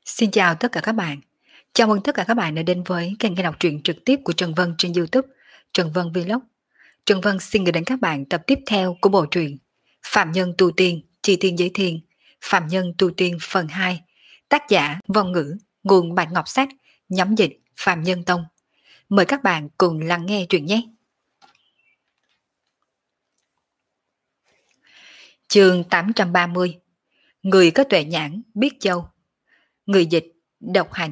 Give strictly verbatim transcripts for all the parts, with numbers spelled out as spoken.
Xin chào tất cả các bạn. Chào mừng tất cả các bạn đã đến với kênh nghe đọc truyện trực tiếp của Trần Vân trên YouTube, Trần Vân Vlog. Trần Vân xin gửi đến các bạn tập tiếp theo của bộ truyện Phạm Nhân Tu Tiên, Chi Tiên Giới Thiên, Phạm Nhân Tu Tiên phần hai, tác giả Vong Ngữ, nguồn Bạch Ngọc Sách, nhóm dịch Phạm Nhân Tông. Mời các bạn cùng lắng nghe truyện nhé. Chương tám trăm ba mươi. Người có tuệ nhãn biết châu. Người dịch Độc Hành.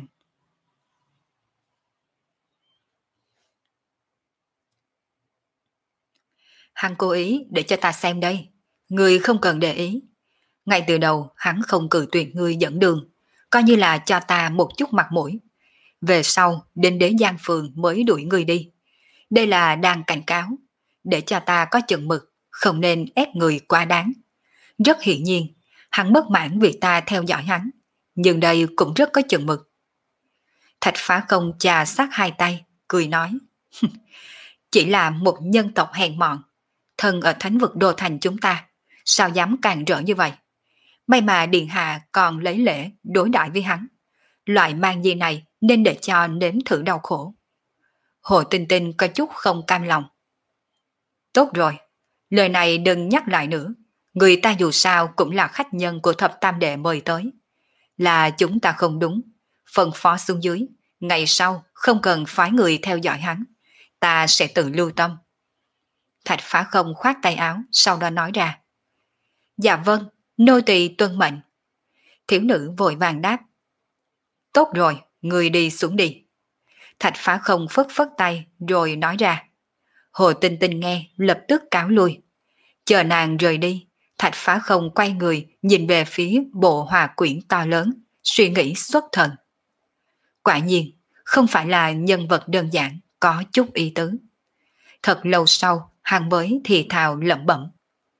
Hắn cố ý để cho ta xem đây. Ngươi không cần để ý. Ngay từ đầu hắn không cự tuyệt ngươi dẫn đường, coi như là cho ta một chút mặt mũi. Về sau đến đế Giang Phường mới đuổi ngươi đi. Đây là đang cảnh cáo, để cho ta có chừng mực, không nên ép người quá đáng. Rất hiển nhiên, hắn bất mãn vì ta theo dõi hắn, nhưng đây cũng rất có chừng mực. Thạch Phá Không chà sát hai tay, cười nói. Chỉ là một nhân tộc hèn mọn, thân ở thánh vực đô thành chúng ta, sao dám càn rỡ như vậy? May mà Điện Hạ còn lấy lễ đối đãi với hắn. Loại mang gì này nên để cho nếm thử đau khổ. Hồ Tinh Tinh có chút không cam lòng. Tốt rồi, lời này đừng nhắc lại nữa. Người ta dù sao cũng là khách nhân của thập tam đệ mời tới. Là chúng ta không đúng, phân phó xuống dưới, ngày sau không cần phái người theo dõi hắn. Ta sẽ tự lưu tâm. Thạch Phá Không khoát tay áo, sau đó nói ra. Dạ vâng, nô tỳ tuân mệnh. Thiếu nữ vội vàng đáp. Tốt rồi, người đi xuống đi. Thạch Phá Không phất phất tay rồi nói ra. Hồ Tinh Tinh nghe lập tức cáo lui. Chờ nàng rời đi, Thạch Phá Không quay người nhìn về phía bộ hòa quyển to lớn, suy nghĩ xuất thần. Quả nhiên, không phải là nhân vật đơn giản, có chút ý tứ. Thật lâu sau, hắn mới thì thào lẩm bẩm.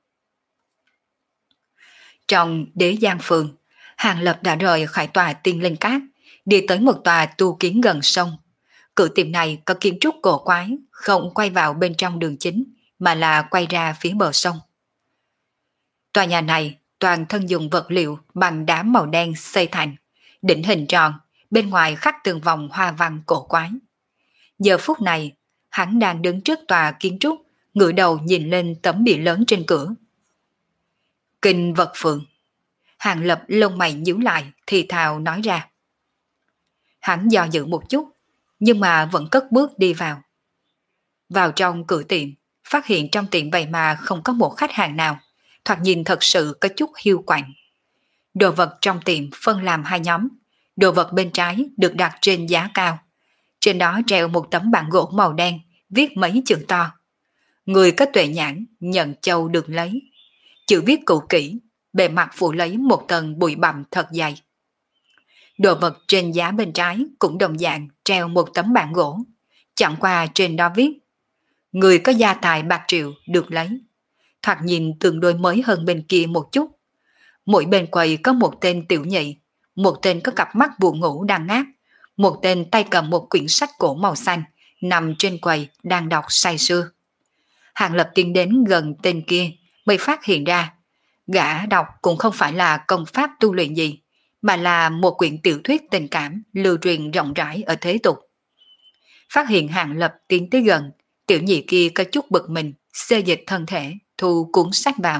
Trong đế Giang Phường, Hàng Lập đã rời khỏi tòa Tiên Linh Cát, đi tới một tòa tu kiến gần sông. Cửa tiệm này có kiến trúc cổ quái, không quay vào bên trong đường chính, mà là quay ra phía bờ sông. Tòa nhà này toàn thân dùng vật liệu bằng đá màu đen xây thành, đỉnh hình tròn, bên ngoài khắc tường vòng hoa văn cổ quái. Giờ phút này, hắn đang đứng trước tòa kiến trúc, ngửa đầu nhìn lên tấm bìa lớn trên cửa. Kinh Vật Phượng. Hàng Lập lông mày nhíu lại, thì thào nói ra. Hắn do dự một chút, nhưng mà vẫn cất bước đi vào. Vào trong cửa tiệm, phát hiện trong tiệm vậy mà không có một khách hàng nào, thoạt nhìn thật sự có chút hiu quạnh. Đồ vật trong tiệm phân làm hai nhóm, đồ vật bên trái được đặt trên giá cao. Trên đó treo một tấm bảng gỗ màu đen, viết mấy chữ to. Người có tuệ nhãn, nhận châu được lấy. Chữ viết cũ kỹ, bề mặt phủ lấy một tầng bụi bặm thật dày. Đồ vật trên giá bên trái cũng đồng dạng treo một tấm bảng gỗ. Chẳng qua trên đó viết. Người có gia tài bạc triệu được lấy. Thoạt nhìn tương đối mới hơn bên kia một chút. Mỗi bên quầy có một tên tiểu nhị, một tên có cặp mắt buồn ngủ đang ngáp, một tên tay cầm một quyển sách cổ màu xanh, nằm trên quầy đang đọc say sưa. Hàng Lập tiến đến gần tên kia mới phát hiện ra, gã đọc cũng không phải là công pháp tu luyện gì, mà là một quyển tiểu thuyết tình cảm lưu truyền rộng rãi ở thế tục. Phát hiện Hàng Lập tiến tới gần, tiểu nhị kia có chút bực mình, xê dịch thân thể, thu cuốn sách vào.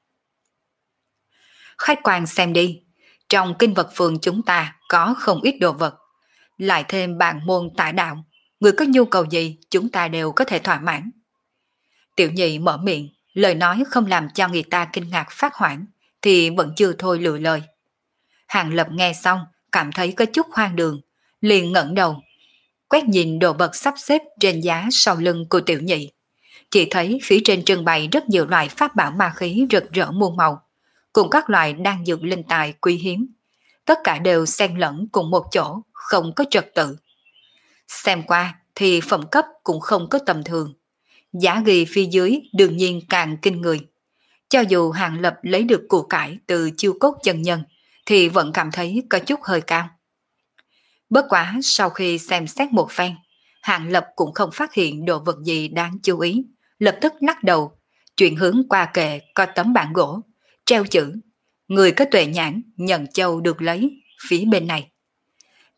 Khách quan xem đi, trong Kinh Vật Phường chúng ta có không ít đồ vật, lại thêm bản môn tả đạo, người có nhu cầu gì chúng ta đều có thể thỏa mãn. Tiểu nhị mở miệng, lời nói không làm cho người ta kinh ngạc phát hoảng, thì vẫn chưa thôi lựa lời. Hàng Lập nghe xong, cảm thấy có chút hoang đường, liền ngẩng đầu, quét nhìn đồ vật sắp xếp trên giá sau lưng của tiểu nhị. Chỉ thấy phía trên trưng bày rất nhiều loại pháp bảo ma khí rực rỡ muôn màu, cùng các loại đan dược linh tài quý hiếm. Tất cả đều xen lẫn cùng một chỗ, không có trật tự. Xem qua thì phẩm cấp cũng không có tầm thường. Giá ghi phía dưới đương nhiên càng kinh người. Cho dù Hàng Lập lấy được của cải từ chiêu cốt chân nhân, thì vẫn cảm thấy có chút hơi cao. Bất quá sau khi xem xét một phen, Hàng Lập cũng không phát hiện đồ vật gì đáng chú ý, lập tức lắc đầu, chuyển hướng qua kệ có tấm bảng gỗ, treo chữ, người có tuệ nhãn, nhận châu được lấy, phía bên này.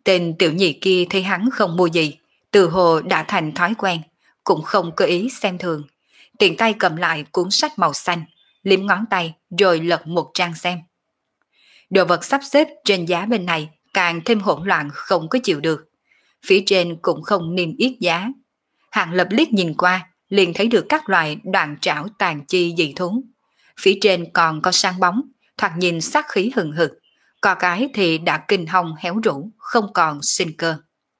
Tên tiểu nhị kia thấy hắn không mua gì, từ hồ đã thành thói quen, cũng không cơ ý xem thường. Tiện tay cầm lại cuốn sách màu xanh, liếm ngón tay rồi lật một trang xem. Đồ vật sắp xếp trên giá bên này càng thêm hỗn loạn không có chịu được. Phía trên cũng không niêm yết giá. Hàng Lập liếc nhìn qua, liền thấy được các loại đoạn trảo tàn chi dị thú. Phía trên còn có sáng bóng, thoạt nhìn sát khí hừng hực. Có cái thì đã kinh hồng héo rũ, không còn sinh cơ.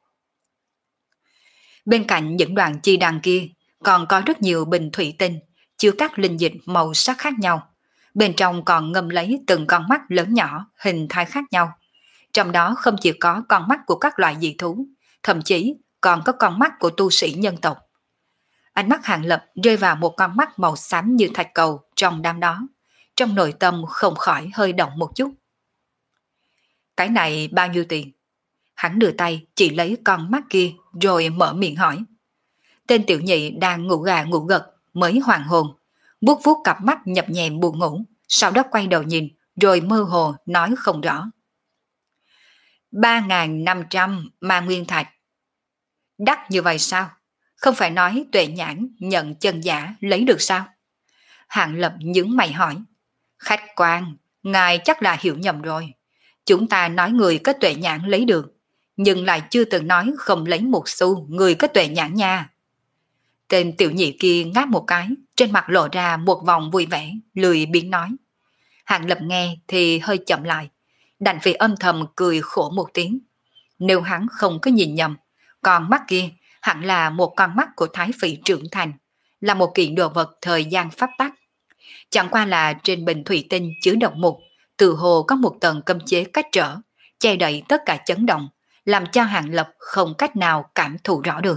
Bên cạnh những đoạn chi đằng kia, còn có rất nhiều bình thủy tinh, chứa các linh dịch màu sắc khác nhau. Bên trong còn ngâm lấy từng con mắt lớn nhỏ, hình thái khác nhau. Trong đó không chỉ có con mắt của các loại dị thú, thậm chí còn có con mắt của tu sĩ nhân tộc. Ánh mắt Hàng Lập rơi vào một con mắt màu xám như thạch cầu trong đám đó. Trong nội tâm không khỏi hơi động một chút. Cái này bao nhiêu tiền? Hắn đưa tay chỉ lấy con mắt kia rồi mở miệng hỏi. Tên tiểu nhị đang ngủ gà ngủ gật mới hoàn hồn, vuốt vuốt cặp mắt nhập nhèm buồn ngủ, sau đó quay đầu nhìn rồi mơ hồ nói không rõ. Ba ngàn năm trăm ma nguyên thạch. Đắt như vậy sao? Không phải nói Tuệ Nhãn nhận chân giả lấy được sao? Hạng Lập nhướng mày hỏi. Khách quan, ngài chắc là hiểu nhầm rồi. Chúng ta nói người có Tuệ Nhãn lấy được, nhưng lại chưa từng nói không lấy một xu người có Tuệ Nhãn nha. Tên tiểu nhị kia ngáp một cái, trên mặt lộ ra một vòng vui vẻ, lười biếng nói. Hạng Lập nghe thì hơi chậm lại, đành phải âm thầm cười khổ một tiếng. Nếu hắn không có nhìn nhầm, con mắt kia hẳn là một con mắt của Thái Phỉ trưởng thành, là một kiện đồ vật thời gian pháp tắc. Chẳng qua là trên bình thủy tinh chứa độc mục, từ hồ có một tầng cấm chế cách trở, che đậy tất cả chấn động, làm cho Hạng Lập không cách nào cảm thụ rõ được.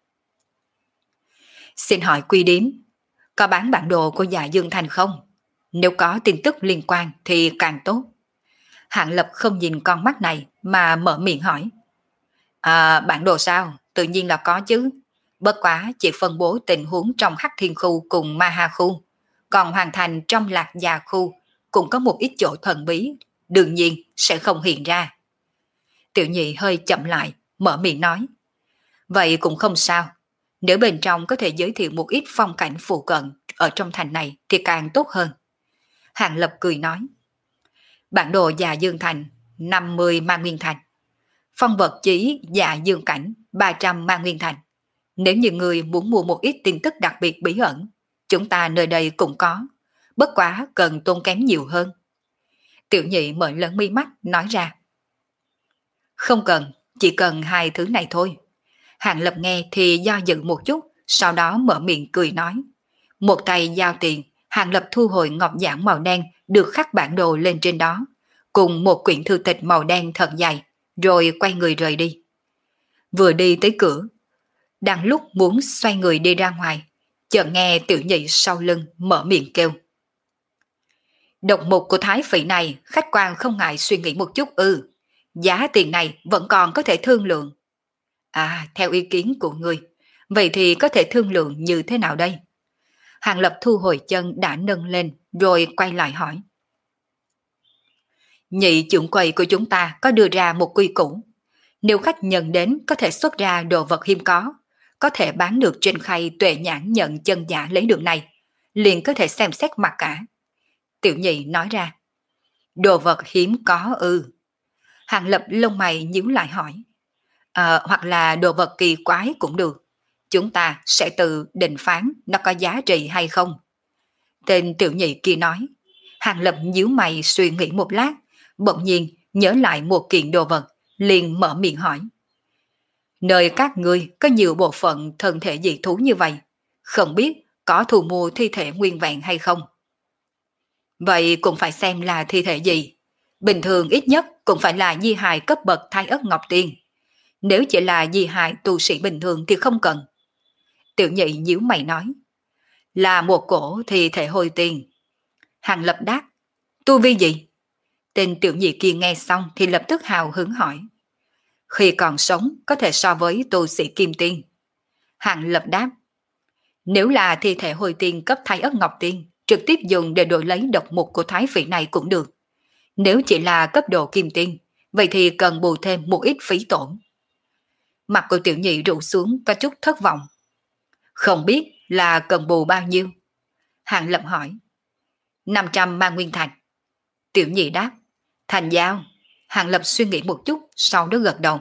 Xin hỏi Quy Điếm, có bán bản đồ của Dạ Dương Thành không? Nếu có tin tức liên quan thì càng tốt. Hạng Lập không nhìn con mắt này mà mở miệng hỏi. À, bản đồ sao? Tự nhiên là có chứ. Bất quá chỉ phân bố tình huống trong Hắc Thiên Khu cùng Ma Ha Khu. Còn hoàn thành trong Lạc Già Khu cũng có một ít chỗ thần bí, đương nhiên sẽ không hiện ra. Tiểu nhị hơi chậm lại, mở miệng nói. Vậy cũng không sao. Nếu bên trong có thể giới thiệu một ít phong cảnh phụ cận ở trong thành này thì càng tốt hơn. Hạng Lập cười nói. Bản đồ Dạ Dương Thành năm mươi ma nguyên thành. Phong vật chỉ Dạ Dương Cảnh ba trăm ma nguyên thành. Nếu như người muốn mua một ít tin tức đặc biệt bí ẩn, chúng ta nơi đây cũng có, bất quá cần tốn kém nhiều hơn. Tiểu nhị mở lớn mi mắt nói ra. Không cần, chỉ cần hai thứ này thôi. Hạng Lập nghe thì do dự một chút, sau đó mở miệng cười nói. Một tay giao tiền, Hạng Lập thu hồi ngọc giản màu đen được khắc bản đồ lên trên đó, cùng một quyển thư tịch màu đen thật dày, rồi quay người rời đi. Vừa đi tới cửa, đang lúc muốn xoay người đi ra ngoài, chợt nghe tiểu nhị sau lưng mở miệng kêu. Độc mục của Thái Phỉ này khách quan không ngại suy nghĩ một chút ư. Giá tiền này vẫn còn có thể thương lượng. À, theo ý kiến của ngươi, vậy thì có thể thương lượng như thế nào đây? Hàng Lập thu hồi chân đã nâng lên rồi quay lại hỏi. Nhị trưởng quầy của chúng ta có đưa ra một quy củ. Nếu khách nhận đến có thể xuất ra đồ vật hiếm có, có thể bán được trên khay Tuệ Nhãn nhận chân giả lấy được này, liền có thể xem xét mặt cả. Tiểu nhị nói ra. Đồ vật hiếm có ư? Hàng Lập lông mày nhíu lại hỏi. À, hoặc là đồ vật kỳ quái cũng được. Chúng ta sẽ tự định phán nó có giá trị hay không. Tên tiểu nhị kia nói. Hàng Lập nhíu mày suy nghĩ một lát, bỗng nhiên nhớ lại một kiện đồ vật, liền mở miệng hỏi. Nơi các ngươi có nhiều bộ phận thân thể dị thú như vậy, không biết có thu mua thi thể nguyên vẹn hay không? Vậy cũng phải xem là thi thể gì. Bình thường ít nhất cũng phải là di hài cấp bậc Thái Ất Ngọc Tiên. Nếu chỉ là di hài tu sĩ bình thường thì không cần. Tiểu nhị nhíu mày nói. Là một cổ thi thể hồi tiền. Hàng Lập đáp. Tu vi gì? Tên tiểu nhị kia nghe xong thì lập tức hào hứng hỏi. Khi còn sống có thể so với tu sĩ kim tiên. Hàng Lập đáp. Nếu là thi thể hồi tiên cấp Thái Ất Ngọc Tiên, trực tiếp dùng để đổi lấy độc mục của Thái Phỉ này cũng được. Nếu chỉ là cấp độ kim tiên, vậy thì cần bù thêm một ít phí tổn. Mặt của tiểu nhị rủ xuống có chút thất vọng. Không biết là cần bù bao nhiêu? Hàng Lập hỏi. năm trăm ma nguyên thạch. Tiểu nhị đáp. Thành giao. Hàng Lập suy nghĩ một chút, sau đó gật đầu.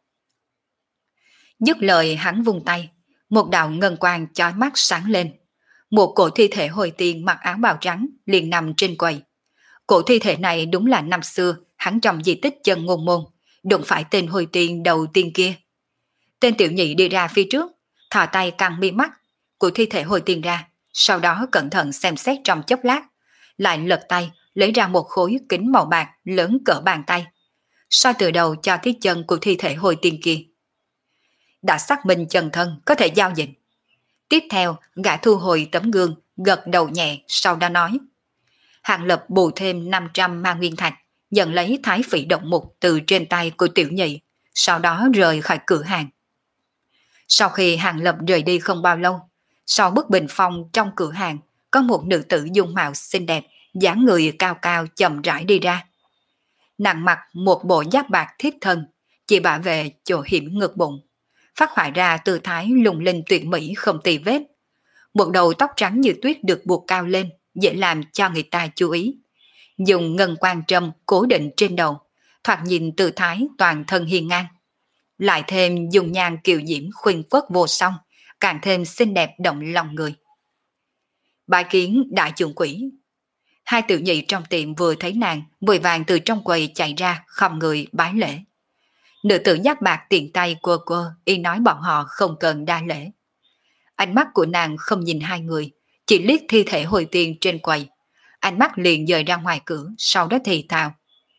Dứt lời hắn vung tay, một đạo ngân quang chói mắt sáng lên. Một cổ thi thể hồi tiên mặc áo bào trắng liền nằm trên quầy. Cổ thi thể này đúng là năm xưa hắn trong di tích chân ngôn môn, đụng phải tên hồi tiên đầu tiên kia. Tên tiểu nhị đi ra phía trước, thò tay căng mi mắt của thi thể hồi tiên ra, sau đó cẩn thận xem xét trong chốc lát, lại lật tay lấy ra một khối kính màu bạc lớn cỡ bàn tay, soi từ đầu cho tới chân của thi thể hồi tiên kia. Đã xác minh chân thân có thể giao dịch. Tiếp theo gã thu hồi tấm gương, gật đầu nhẹ, sau đó nói. Hàng Lập bù thêm năm trăm ma nguyên thạch, nhận lấy thái phỉ động mục từ trên tay của tiểu nhị, sau đó rời khỏi cửa hàng. Sau khi Hàng Lập rời đi không bao lâu, sau bức bình phong trong cửa hàng có một nữ tử dung mạo xinh đẹp, dáng người cao cao chậm rãi đi ra. Nàng mặc một bộ giáp bạc thiếp thân, chỉ bả về chỗ hiểm ngực bụng, phát họa ra tư thái lung linh tuyệt mỹ không tì vết. Một đầu tóc trắng như tuyết được buộc cao lên, dễ làm cho người ta chú ý. Dùng ngân quan trâm cố định trên đầu, thoạt nhìn tư thái toàn thân hiên ngang. Lại thêm dùng nhan kiều diễm khuynh quốc vô song, càng thêm xinh đẹp động lòng người. Bái kiến đại trưởng quỹ. Hai tiểu nhị trong tiệm vừa thấy nàng, vội vàng từ trong quầy chạy ra, khom người bái lễ. Nữ tử giáp bạc tiện tay quơ quơ, y nói bọn họ không cần đa lễ. Ánh mắt của nàng không nhìn hai người, chỉ liếc thi thể hồi tiên trên quầy. Ánh mắt liền dời ra ngoài cửa, sau đó thì thào.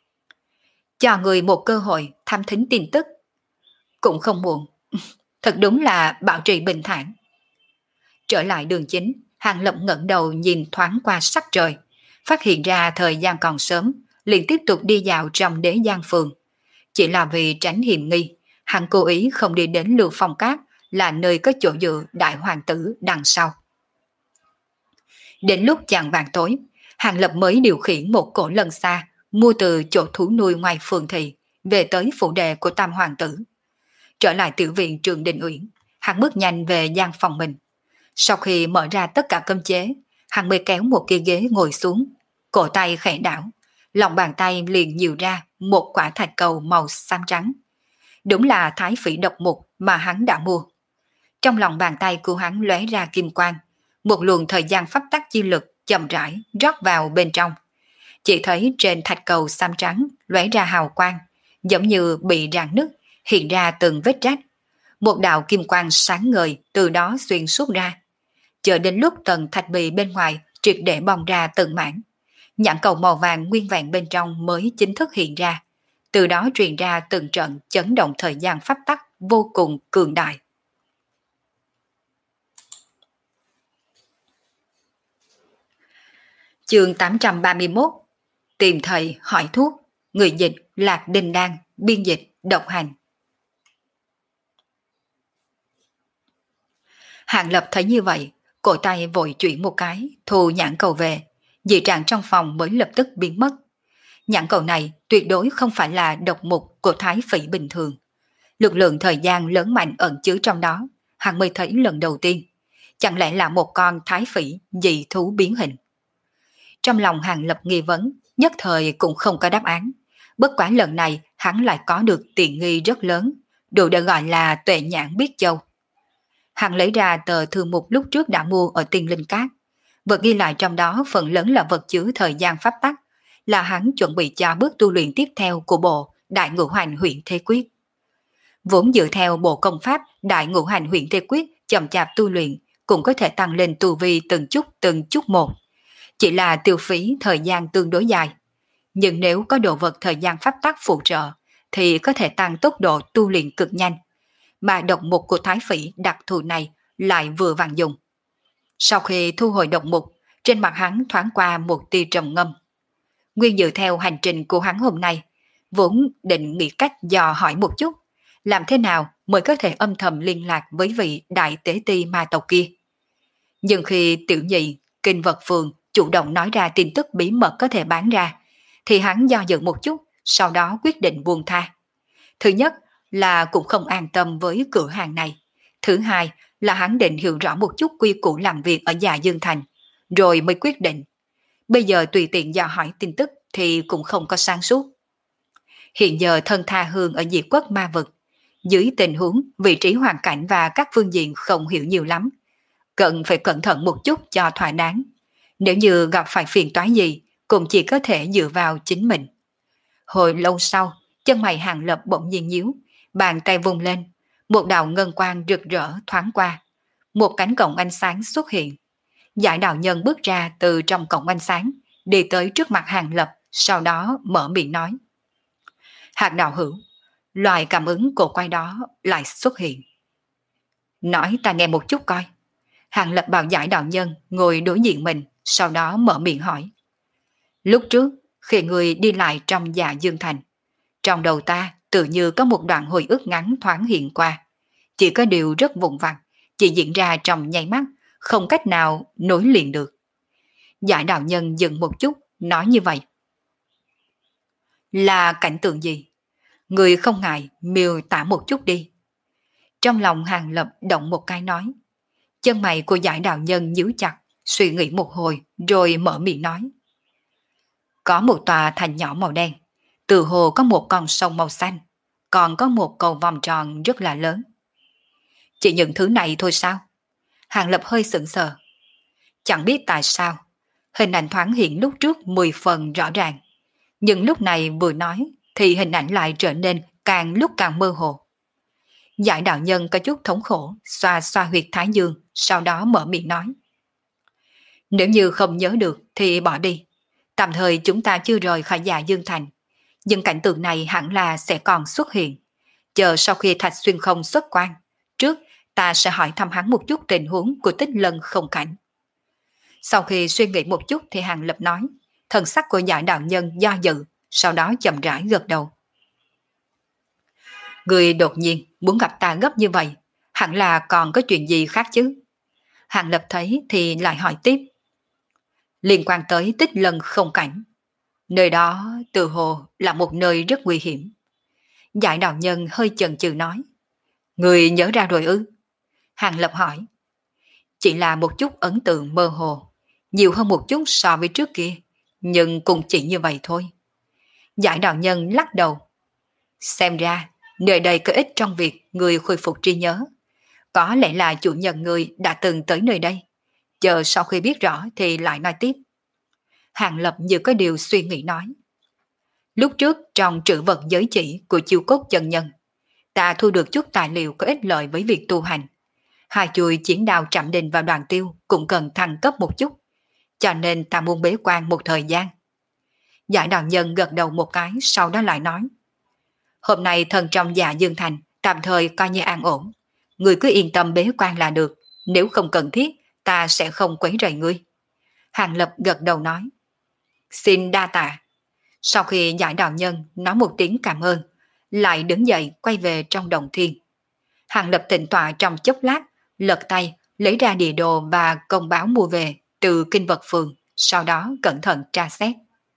Cho người một cơ hội thăm thính tin tức. Cũng không muộn. Thật đúng là bảo trì bình thản. Trở lại đường chính, Hàng Lập ngẩng đầu nhìn thoáng qua sắc trời, phát hiện ra thời gian còn sớm, liền tiếp tục đi dạo trong Đế Giang Phường. Chỉ là vì tránh hiểm nghi, hắn cố ý không đi đến Lưu Phong Cát, là nơi có chỗ dựa đại hoàng tử đằng sau. Đến lúc chạng vàng tối, Hàng Lập mới điều khiển một cỗ lân xa, mua từ chỗ thú nuôi ngoài phường thị, về tới phủ đệ của tam hoàng tử. Trở lại tiểu viện Trường Đình Uyển, hắn bước nhanh về gian phòng mình. Sau khi mở ra tất cả cơm chế, hắn mới kéo một cái ghế ngồi xuống, cổ tay khẽ đảo, lòng bàn tay liền nhiều ra một quả thạch cầu màu xám trắng. Đúng là thái phỉ độc mục mà hắn đã mua. Trong lòng bàn tay của hắn lóe ra kim quang, một luồng thời gian pháp tắc chi lực chậm rãi rót vào bên trong. Chỉ thấy trên thạch cầu xám trắng lóe ra hào quang, giống như bị rạn nứt, hiện ra từng vết rách. Một đạo kim quang sáng ngời từ đó xuyên suốt ra. Chờ đến lúc tầng thạch bì bên ngoài triệt để bong ra từng mảng, nhãn cầu màu vàng nguyên vẹn bên trong mới chính thức hiện ra. Từ đó truyền ra từng trận chấn động thời gian pháp tắc vô cùng cường đại. Chương tám trăm ba mươi mốt. Tìm thầy hỏi thuốc. Người dịch Lạc Đình Đan, biên dịch Độc Hành. Hàng Lập thấy như vậy, cổ tay vội chuyển một cái, thu nhãn cầu về, dị trạng trong phòng mới lập tức biến mất. Nhãn cầu này tuyệt đối không phải là độc mục của thái phỉ bình thường. Lực lượng thời gian lớn mạnh ẩn chứa trong đó, hắn mới thấy lần đầu tiên. Chẳng lẽ là một con thái phỉ dị thú biến hình? Trong lòng Hàng Lập nghi vấn, nhất thời cũng không có đáp án. Bất quá lần này hắn lại có được tiện nghi rất lớn, đủ để gọi là tuệ nhãn biết châu. Hắn lấy ra tờ thư mục lúc trước đã mua ở Tiên Linh Cát. Vật ghi lại trong đó phần lớn là vật chứa thời gian pháp tắc, là hắn chuẩn bị cho bước tu luyện tiếp theo của bộ Đại Ngũ Hành Huyền Thế Quyết. Vốn dựa theo bộ công pháp Đại Ngũ Hành Huyền Thế Quyết chậm chạp tu luyện cũng có thể tăng lên tu vi từng chút từng chút một. Chỉ là tiêu phí thời gian tương đối dài. Nhưng nếu có đồ vật thời gian pháp tắc phụ trợ thì có thể tăng tốc độ tu luyện cực nhanh. Mà độc mục của thái phỉ đặc thù này lại vừa vặn dùng. Sau khi thu hồi độc mục, trên mặt hắn thoáng qua một tia trầm ngâm. Nguyên dựa theo hành trình của hắn hôm nay, vốn định nghĩ cách dò hỏi một chút, làm thế nào mới có thể âm thầm liên lạc với vị đại tế ti ma tộc kia. Nhưng khi tiểu nhị, kinh vật phường chủ động nói ra tin tức bí mật có thể bán ra, thì hắn do dự một chút, sau đó quyết định buông tha. Thứ nhất là cũng không an tâm với cửa hàng này. Thứ hai là hắn định hiểu rõ một chút quy củ làm việc ở Dạ Dương Thành, rồi mới quyết định. Bây giờ tùy tiện dò hỏi tin tức thì cũng không có sáng suốt. Hiện giờ thân tha hương ở diệt quốc ma vực, dưới tình huống vị trí hoàn cảnh và các phương diện không hiểu nhiều lắm, cần phải cẩn thận một chút cho thỏa đáng. Nếu như gặp phải phiền toái gì, cũng chỉ có thể dựa vào chính mình. Hồi lâu sau, chân mày Hàng Lập bỗng nhiên nhíu, bàn tay vung lên, một đạo ngân quang rực rỡ thoáng qua, một cánh cổng ánh sáng xuất hiện. Giải đạo nhân bước ra từ trong cổng ánh sáng, đi tới trước mặt Hàng Lập, sau đó mở miệng nói. Hạt đạo hữu, loài cảm ứng cổ quái đó lại xuất hiện. Nói ta nghe một chút coi. Hàng Lập bảo giải đạo nhân ngồi đối diện mình, sau đó mở miệng hỏi. Lúc trước, khi người đi lại trong Dạ Dương Thành, trong đầu ta tự như có một đoạn hồi ức ngắn thoáng hiện qua. Chỉ có điều rất vụn vặt, chỉ diễn ra trong nháy mắt, không cách nào nối liền được. Giải đạo nhân dừng một chút, nói như vậy. Là cảnh tượng gì? Người không ngại miêu tả một chút đi. Trong lòng Hàng Lập động một cái nói. Chân mày của giải đạo nhân nhíu chặt, suy nghĩ một hồi rồi mở miệng nói. Có một tòa thành nhỏ màu đen, từ hồ có một con sông màu xanh, còn có một cầu vòng tròn rất là lớn. Chỉ những thứ này thôi sao? Hàng Lập hơi sững sờ. Chẳng biết tại sao, hình ảnh thoáng hiện lúc trước mười phần rõ ràng, nhưng lúc này vừa nói thì hình ảnh lại trở nên càng lúc càng mơ hồ. Giải đạo nhân có chút thống khổ, xoa xoa huyệt thái dương, sau đó mở miệng nói. Nếu như không nhớ được thì bỏ đi. Tạm thời chúng ta chưa rời khỏi Dạ Dương Thành, nhưng cảnh tượng này hẳn là sẽ còn xuất hiện. Chờ sau khi Thạch Xuyên Không xuất quan, trước ta sẽ hỏi thăm hắn một chút tình huống của Tích Lân Không Cảnh. Sau khi suy nghĩ một chút thì Hàng Lập nói, thần sắc của giải đạo nhân do dự, sau đó chậm rãi gật đầu. Người đột nhiên muốn gặp ta gấp như vậy, hẳn là còn có chuyện gì khác chứ? Hàng Lập thấy thì lại hỏi tiếp. Liên quan tới Tích Lân Không Cảnh. Nơi đó tự hồ là một nơi rất nguy hiểm. Giải đạo nhân hơi chần chừ nói. Người nhớ ra rồi ư? Hàng Lập hỏi. Chỉ là một chút ấn tượng mơ hồ, nhiều hơn một chút so với trước kia, nhưng cũng chỉ như vậy thôi. Giải đạo nhân lắc đầu. Xem ra, nơi đây có ích trong việc người khôi phục trí nhớ. Có lẽ là chủ nhân người đã từng tới nơi đây. Chờ sau khi biết rõ thì lại nói tiếp. Hàng Lập như có điều suy nghĩ nói. Lúc trước trong trữ vật giới chỉ của Chiêu Cốt chân nhân, ta thu được chút tài liệu có ích lợi với việc tu hành. Hai chuôi chiến đao Trảm Đình và Đoàn Tiêu cũng cần thăng cấp một chút, cho nên ta muốn bế quan một thời gian. Giải đạo nhân gật đầu một cái, sau đó lại nói. Hôm nay thần trong Dạ Dương Thành tạm thời coi như an ổn. Người cứ yên tâm bế quan là được, nếu không cần thiết ta sẽ không quấy rầy ngươi. Hàng Lập gật đầu nói. Xin đa tạ. Sau khi giải đạo nhân nói một tiếng cảm ơn, lại đứng dậy quay về trong đồng thiên. Hàng Lập tịnh tọa trong chốc lát, lật tay lấy ra địa đồ và công báo mua về từ Kinh Vật Phường, sau đó cẩn thận tra xét.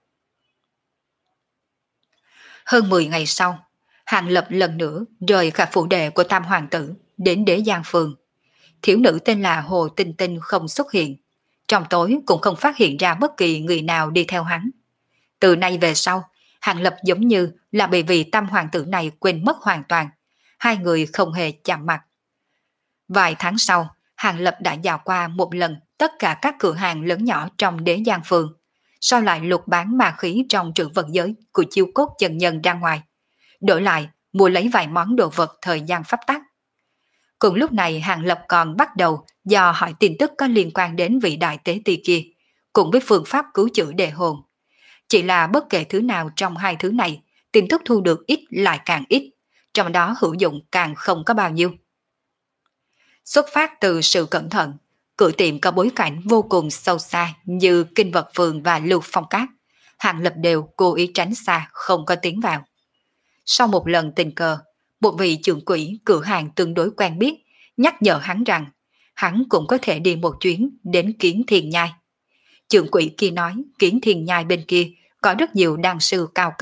Hơn mười ngày sau, Hàng Lập lần nữa rời khỏi phủ đệ của Tam Hoàng tử đến Đế Giang Phường. Thiếu nữ tên là Hồ Tinh Tinh không xuất hiện, trong tối cũng không phát hiện ra bất kỳ người nào đi theo hắn. Từ nay về sau, Hàng Lập giống như là bị vị Tam Hoàng tử này quên mất hoàn toàn, hai người không hề chạm mặt. Vài tháng sau, Hàng Lập đã dạo qua một lần tất cả các cửa hàng lớn nhỏ trong Đế Giang Phường, sau lại lục bán ma khí trong trữ vật giới của Chiêu Cốt chân nhân ra ngoài, đổi lại mua lấy vài món đồ vật thời gian pháp tắc. Cùng lúc này Hàng Lập còn bắt đầu dò hỏi tin tức có liên quan đến vị đại tế ti kia, cùng với phương pháp cứu chữa đề hồn. Chỉ là bất kể thứ nào trong hai thứ này, tin tức thu được ít lại càng ít, trong đó hữu dụng càng không có bao nhiêu. Xuất phát từ sự cẩn thận, cửa tiệm có bối cảnh vô cùng sâu xa như Kinh Vật Phường và Lưu Phong Cát, Hàng Lập đều cố ý tránh xa không có tiến vào. Sau một lần tình cờ, một vị trưởng quỹ cửa hàng tương đối quen biết nhắc nhở hắn rằng hắn cũng có thể đi một chuyến đến Kiến Thiên Nhai. Trưởng quỹ kia nói Kiến Thiên Nhai bên kia có rất nhiều đan sư cao cấp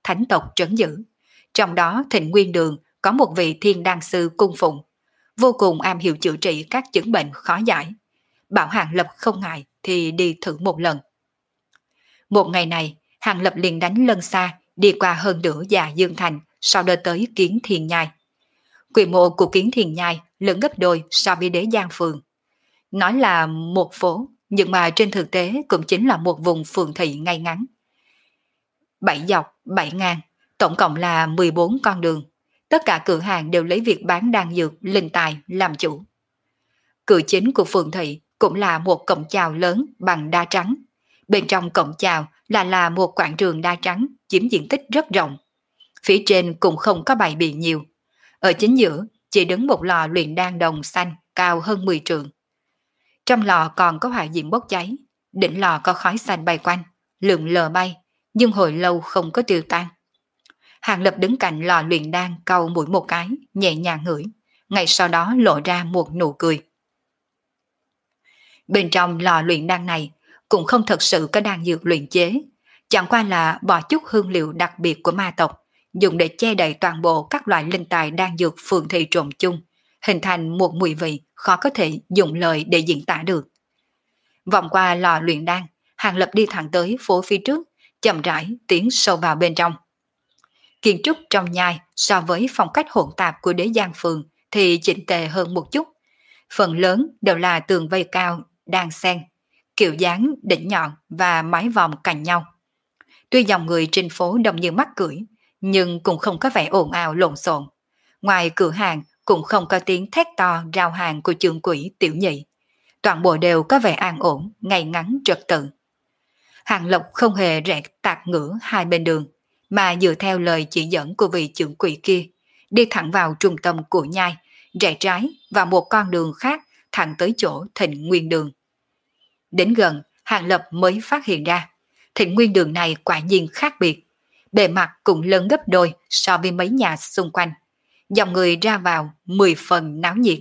thánh tộc trấn giữ. Trong đó Thịnh Nguyên Đường có một vị thiên đan sư cung phụng, vô cùng am hiểu chữa trị các chứng bệnh khó giải. Bảo Hàng Lập không ngại thì đi thử một lần. Một ngày này, Hàng Lập liền đánh lân xa, đi qua hơn nửa Dạ Dương Thành, sau đó tới Kiến Thiên Nhai. Quy mô của Kiến Thiên Nhai lớn gấp đôi so với Đế Giang Phường. Nói là một phố, nhưng mà trên thực tế cũng chính là một vùng phường thị ngay ngắn. Bảy dọc, bảy ngang, tổng cộng là mười bốn con đường. Tất cả cửa hàng đều lấy việc bán đan dược, linh tài làm chủ. Cửa chính của phường thị cũng là một cổng chào lớn bằng đá trắng. Bên trong cổng chào là là một quảng trường đá trắng chiếm diện tích rất rộng. Phía trên cũng không có bày biện nhiều. Ở chính giữa chỉ đứng một lò luyện đan đồng xanh cao hơn mười trượng. Trong lò còn có hỏa diễm bốc cháy, đỉnh lò có khói xanh bay quanh, lượn lờ bay, nhưng hồi lâu không có tiêu tan. Hàng Lập đứng cạnh lò luyện đan cau mũi một cái, nhẹ nhàng ngửi, ngay sau đó lộ ra một nụ cười. Bên trong lò luyện đan này cũng không thật sự có đan dược luyện chế, chẳng qua là bỏ chút hương liệu đặc biệt của ma tộc, dùng để che đậy toàn bộ các loại linh tài đan dược phường thị trộn chung, hình thành một mùi vị khó có thể dùng lời để diễn tả được. Vòng qua lò luyện đan, Hàng Lập đi thẳng tới phố phía trước, chậm rãi tiến sâu vào bên trong. Kiến trúc trong nhai so với phong cách hỗn tạp của Đế Giang Phường thì chỉnh tề hơn một chút. Phần lớn đều là tường vây cao, đan xen, kiểu dáng đỉnh nhọn và mái vòm cạnh nhau. Tuy dòng người trên phố đông như mắc cưỡi, nhưng cũng không có vẻ ồn ào lộn xộn. Ngoài cửa hàng cũng không có tiếng thét to rao hàng của trưởng quỹ tiểu nhị. Toàn bộ đều có vẻ an ổn, ngay ngắn trật tự. Hàng Lộc không hề rẽ tạc ngửa hai bên đường, mà dựa theo lời chỉ dẫn của vị trưởng quỹ kia, đi thẳng vào trung tâm của nhai, rẽ trái vào một con đường khác thẳng tới chỗ Thịnh Nguyên Đường. Đến gần, Hàng Lập mới phát hiện ra, Thịnh Nguyên Đường này quả nhiên khác biệt. Bề mặt cũng lớn gấp đôi so với mấy nhà xung quanh. Dòng người ra vào mười phần náo nhiệt.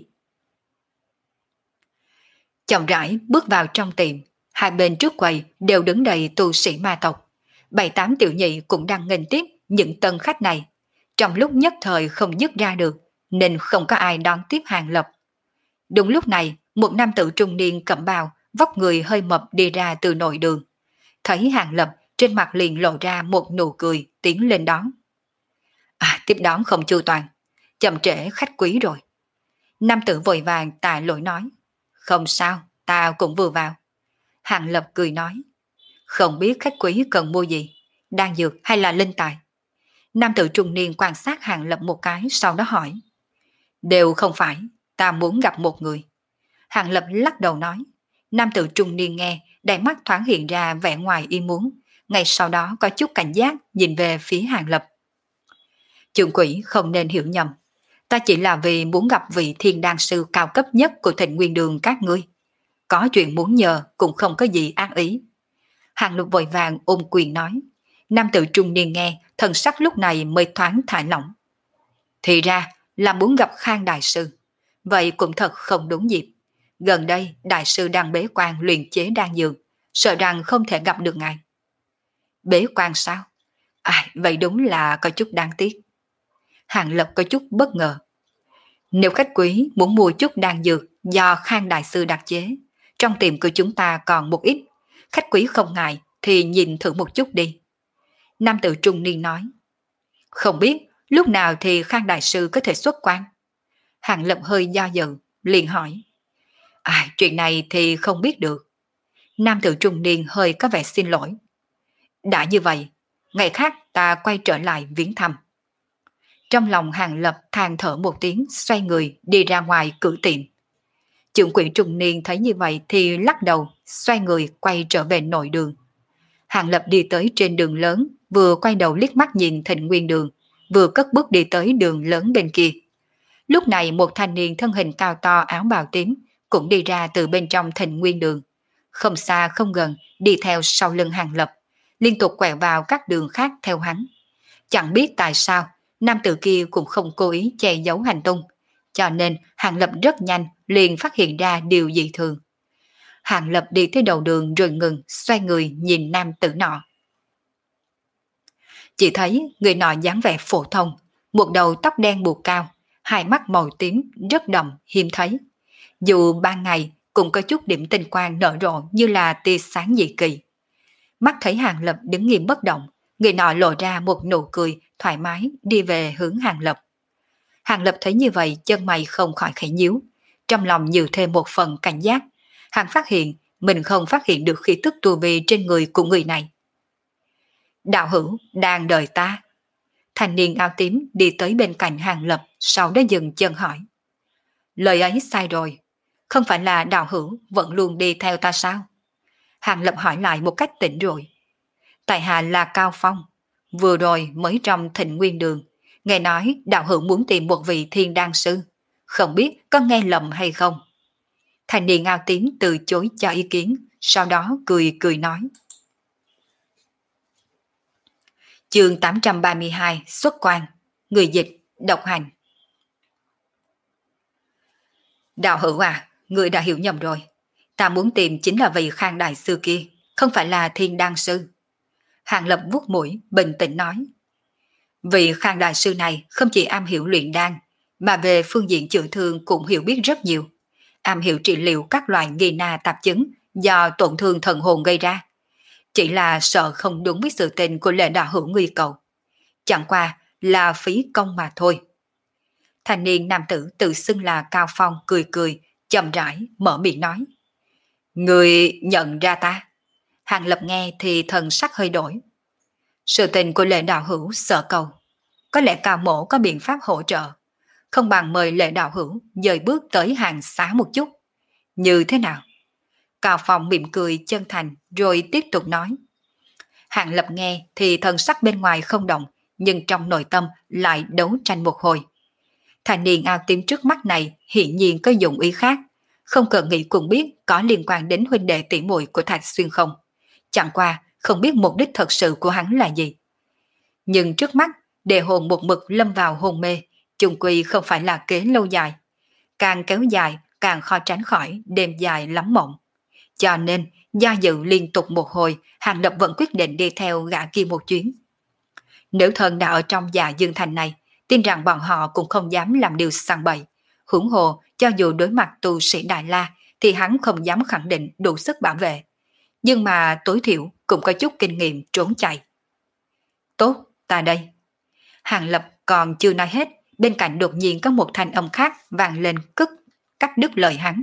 Chậm rãi bước vào trong tiệm, hai bên trước quầy đều đứng đầy tu sĩ ma tộc. Bảy tám tiểu nhị cũng đang nghênh tiếp những tân khách này. Trong lúc nhất thời không dứt ra được, nên không có ai đón tiếp Hàng Lập. Đúng lúc này, một nam tử trung niên cẩm bào, vóc người hơi mập đi ra từ nội đường. Thấy Hàng Lập, trên mặt liền lộ ra một nụ cười, tiến lên đón. À, tiếp đón không chu toàn, chậm trễ khách quý rồi. Nam tử vội vàng tạ lỗi nói. Không sao, ta cũng vừa vào. Hàng Lập cười nói. Không biết khách quý cần mua gì, đan dược hay là linh tài? Nam tử trung niên quan sát Hàng Lập một cái, sau đó hỏi. Đều không phải, ta muốn gặp một người. Hàng Lập lắc đầu nói. Nam tử trung niên nghe, đáy mắt thoáng hiện ra vẻ ngoài ý muốn, ngay sau đó có chút cảnh giác nhìn về phía Hàng Lập. Trưởng quỹ không nên hiểu nhầm, ta chỉ là vì muốn gặp vị thiên đan sư cao cấp nhất của Thịnh Nguyên Đường các ngươi. Có chuyện muốn nhờ cũng không có gì ác ý. Hàng Lập vội vàng ôm quyền nói. Nam tử trung niên nghe, thần sắc lúc này mới thoáng thả lỏng. Thì ra là muốn gặp Khang đại sư, vậy cũng thật không đúng dịp. Gần đây đại sư đang bế quan luyện chế đan dược, sợ rằng không thể gặp được ngài. Bế quan sao? À, vậy đúng là có chút đáng tiếc. Hàng Lập có chút bất ngờ. Nếu khách quý muốn mua chút đan dược do Khang đại sư đặc chế, trong tiệm của chúng ta còn một ít, khách quý không ngại thì nhìn thử một chút đi. Nam tử trung niên nói. Không biết lúc nào thì Khang đại sư có thể xuất quan? Hàng Lập hơi do dự, liền hỏi. À, chuyện này thì không biết được. Nam tử trung niên hơi có vẻ xin lỗi. Đã như vậy, ngày khác ta quay trở lại viếng thăm. Trong lòng Hàng Lập than thở một tiếng, xoay người đi ra ngoài cửa tiệm. Trưởng quỹ trung niên thấy như vậy thì lắc đầu, xoay người quay trở về nội đường. Hàng Lập đi tới trên đường lớn, vừa quay đầu liếc mắt nhìn Thịnh Nguyên Đường, vừa cất bước đi tới đường lớn bên kia. Lúc này một thanh niên thân hình cao to áo bào tím cũng đi ra từ bên trong Thịnh Nguyên Đường. Không xa không gần, đi theo sau lưng Hàng Lập, liên tục quẹo vào các đường khác theo hắn. Chẳng biết tại sao, nam tử kia cũng không cố ý che giấu hành tung, cho nên Hàng Lập rất nhanh liền phát hiện ra điều dị thường. Hàng Lập đi tới đầu đường rồi ngừng, xoay người nhìn nam tử nọ. Chỉ thấy người nọ dáng vẻ phổ thông, một đầu tóc đen buộc cao, hai mắt màu tím rất đậm, hiếm thấy. Dù ban ngày cũng có chút điểm tinh quang nở rộ như là tia sáng dị kỳ. Mắt thấy Hàng Lập đứng nghiêm bất động, người nọ lộ ra một nụ cười thoải mái đi về hướng Hàng Lập. Hàng Lập thấy như vậy chân mày không khỏi khẽ nhíu, trong lòng nhiều thêm một phần cảnh giác. Hắn phát hiện mình không phát hiện được khí tức tu vi trên người của người này. Đạo hữu đang đợi ta. Thanh niên áo tím đi tới bên cạnh Hàng Lập, sau đó dừng chân hỏi. Lời ấy sai rồi, không phải là đạo hữu vẫn luôn đi theo ta sao? Hàng Lập hỏi lại một cách tỉnh rồi. Tại hạ là Cao Phong, vừa rồi mới trong Thịnh Nguyên Đường, nghe nói đạo hữu muốn tìm một vị thiên đan sư, không biết có nghe lầm hay không? Thanh niên áo tím từ chối cho ý kiến, sau đó cười cười nói. Chương tám trăm ba mươi hai xuất quan, người dịch, độc hành. Đạo hữu à, người đã hiểu nhầm rồi. Ta muốn tìm chính là vị Khang đại sư kia, không phải là thiên đan sư. Hàng Lập vuốt mũi, bình tĩnh nói. Vị Khang đại sư này không chỉ am hiểu luyện đan, mà về phương diện chữa thương cũng hiểu biết rất nhiều. Am hiểu trị liệu các loại nghi na tạp chứng do tổn thương thần hồn gây ra. Chỉ là sợ không đúng với sự tình của lệ đạo hữu nguy cầu. Chẳng qua là phí công mà thôi. Thanh niên nam tử tự xưng là Cao Phong cười cười, chậm rãi mở miệng nói. Người nhận ra ta. Hàng Lập nghe thì thần sắc hơi đổi. Sự tình của lệ đạo hữu sợ cầu. Có lẽ Cao mổ có biện pháp hỗ trợ. Không bằng mời lệ đạo hữu dời bước tới hàng xá một chút. Như thế nào? Cao Phong mỉm cười chân thành rồi tiếp tục nói. Hàng Lập nghe thì thần sắc bên ngoài không động, nhưng trong nội tâm lại đấu tranh một hồi. Thanh niên áo tím trước mắt này hiển nhiên có dụng ý khác, không cần nghĩ cũng biết có liên quan đến huynh đệ tỷ muội của Thạch Xuyên không. Chẳng qua không biết mục đích thật sự của hắn là gì. Nhưng trước mắt đề hồn một mực lâm vào hôn mê, chung quy không phải là kế lâu dài. Càng kéo dài càng khó tránh khỏi đêm dài lắm mộng. Cho nên do dự liên tục một hồi, Hàng Lập vẫn quyết định đi theo gã kia một chuyến. Nếu thần đã ở trong Dạ Dương Thành này, tin rằng bọn họ cũng không dám làm điều sằng bậy. Huống hồ, cho dù đối mặt tu sĩ Đại La, thì hắn không dám khẳng định đủ sức bảo vệ. Nhưng mà tối thiểu cũng có chút kinh nghiệm trốn chạy. Tốt, ta đây. Hàng Lập còn chưa nói hết, bên cạnh đột nhiên có một thanh âm khác vang lên cất, cắt đứt lời hắn.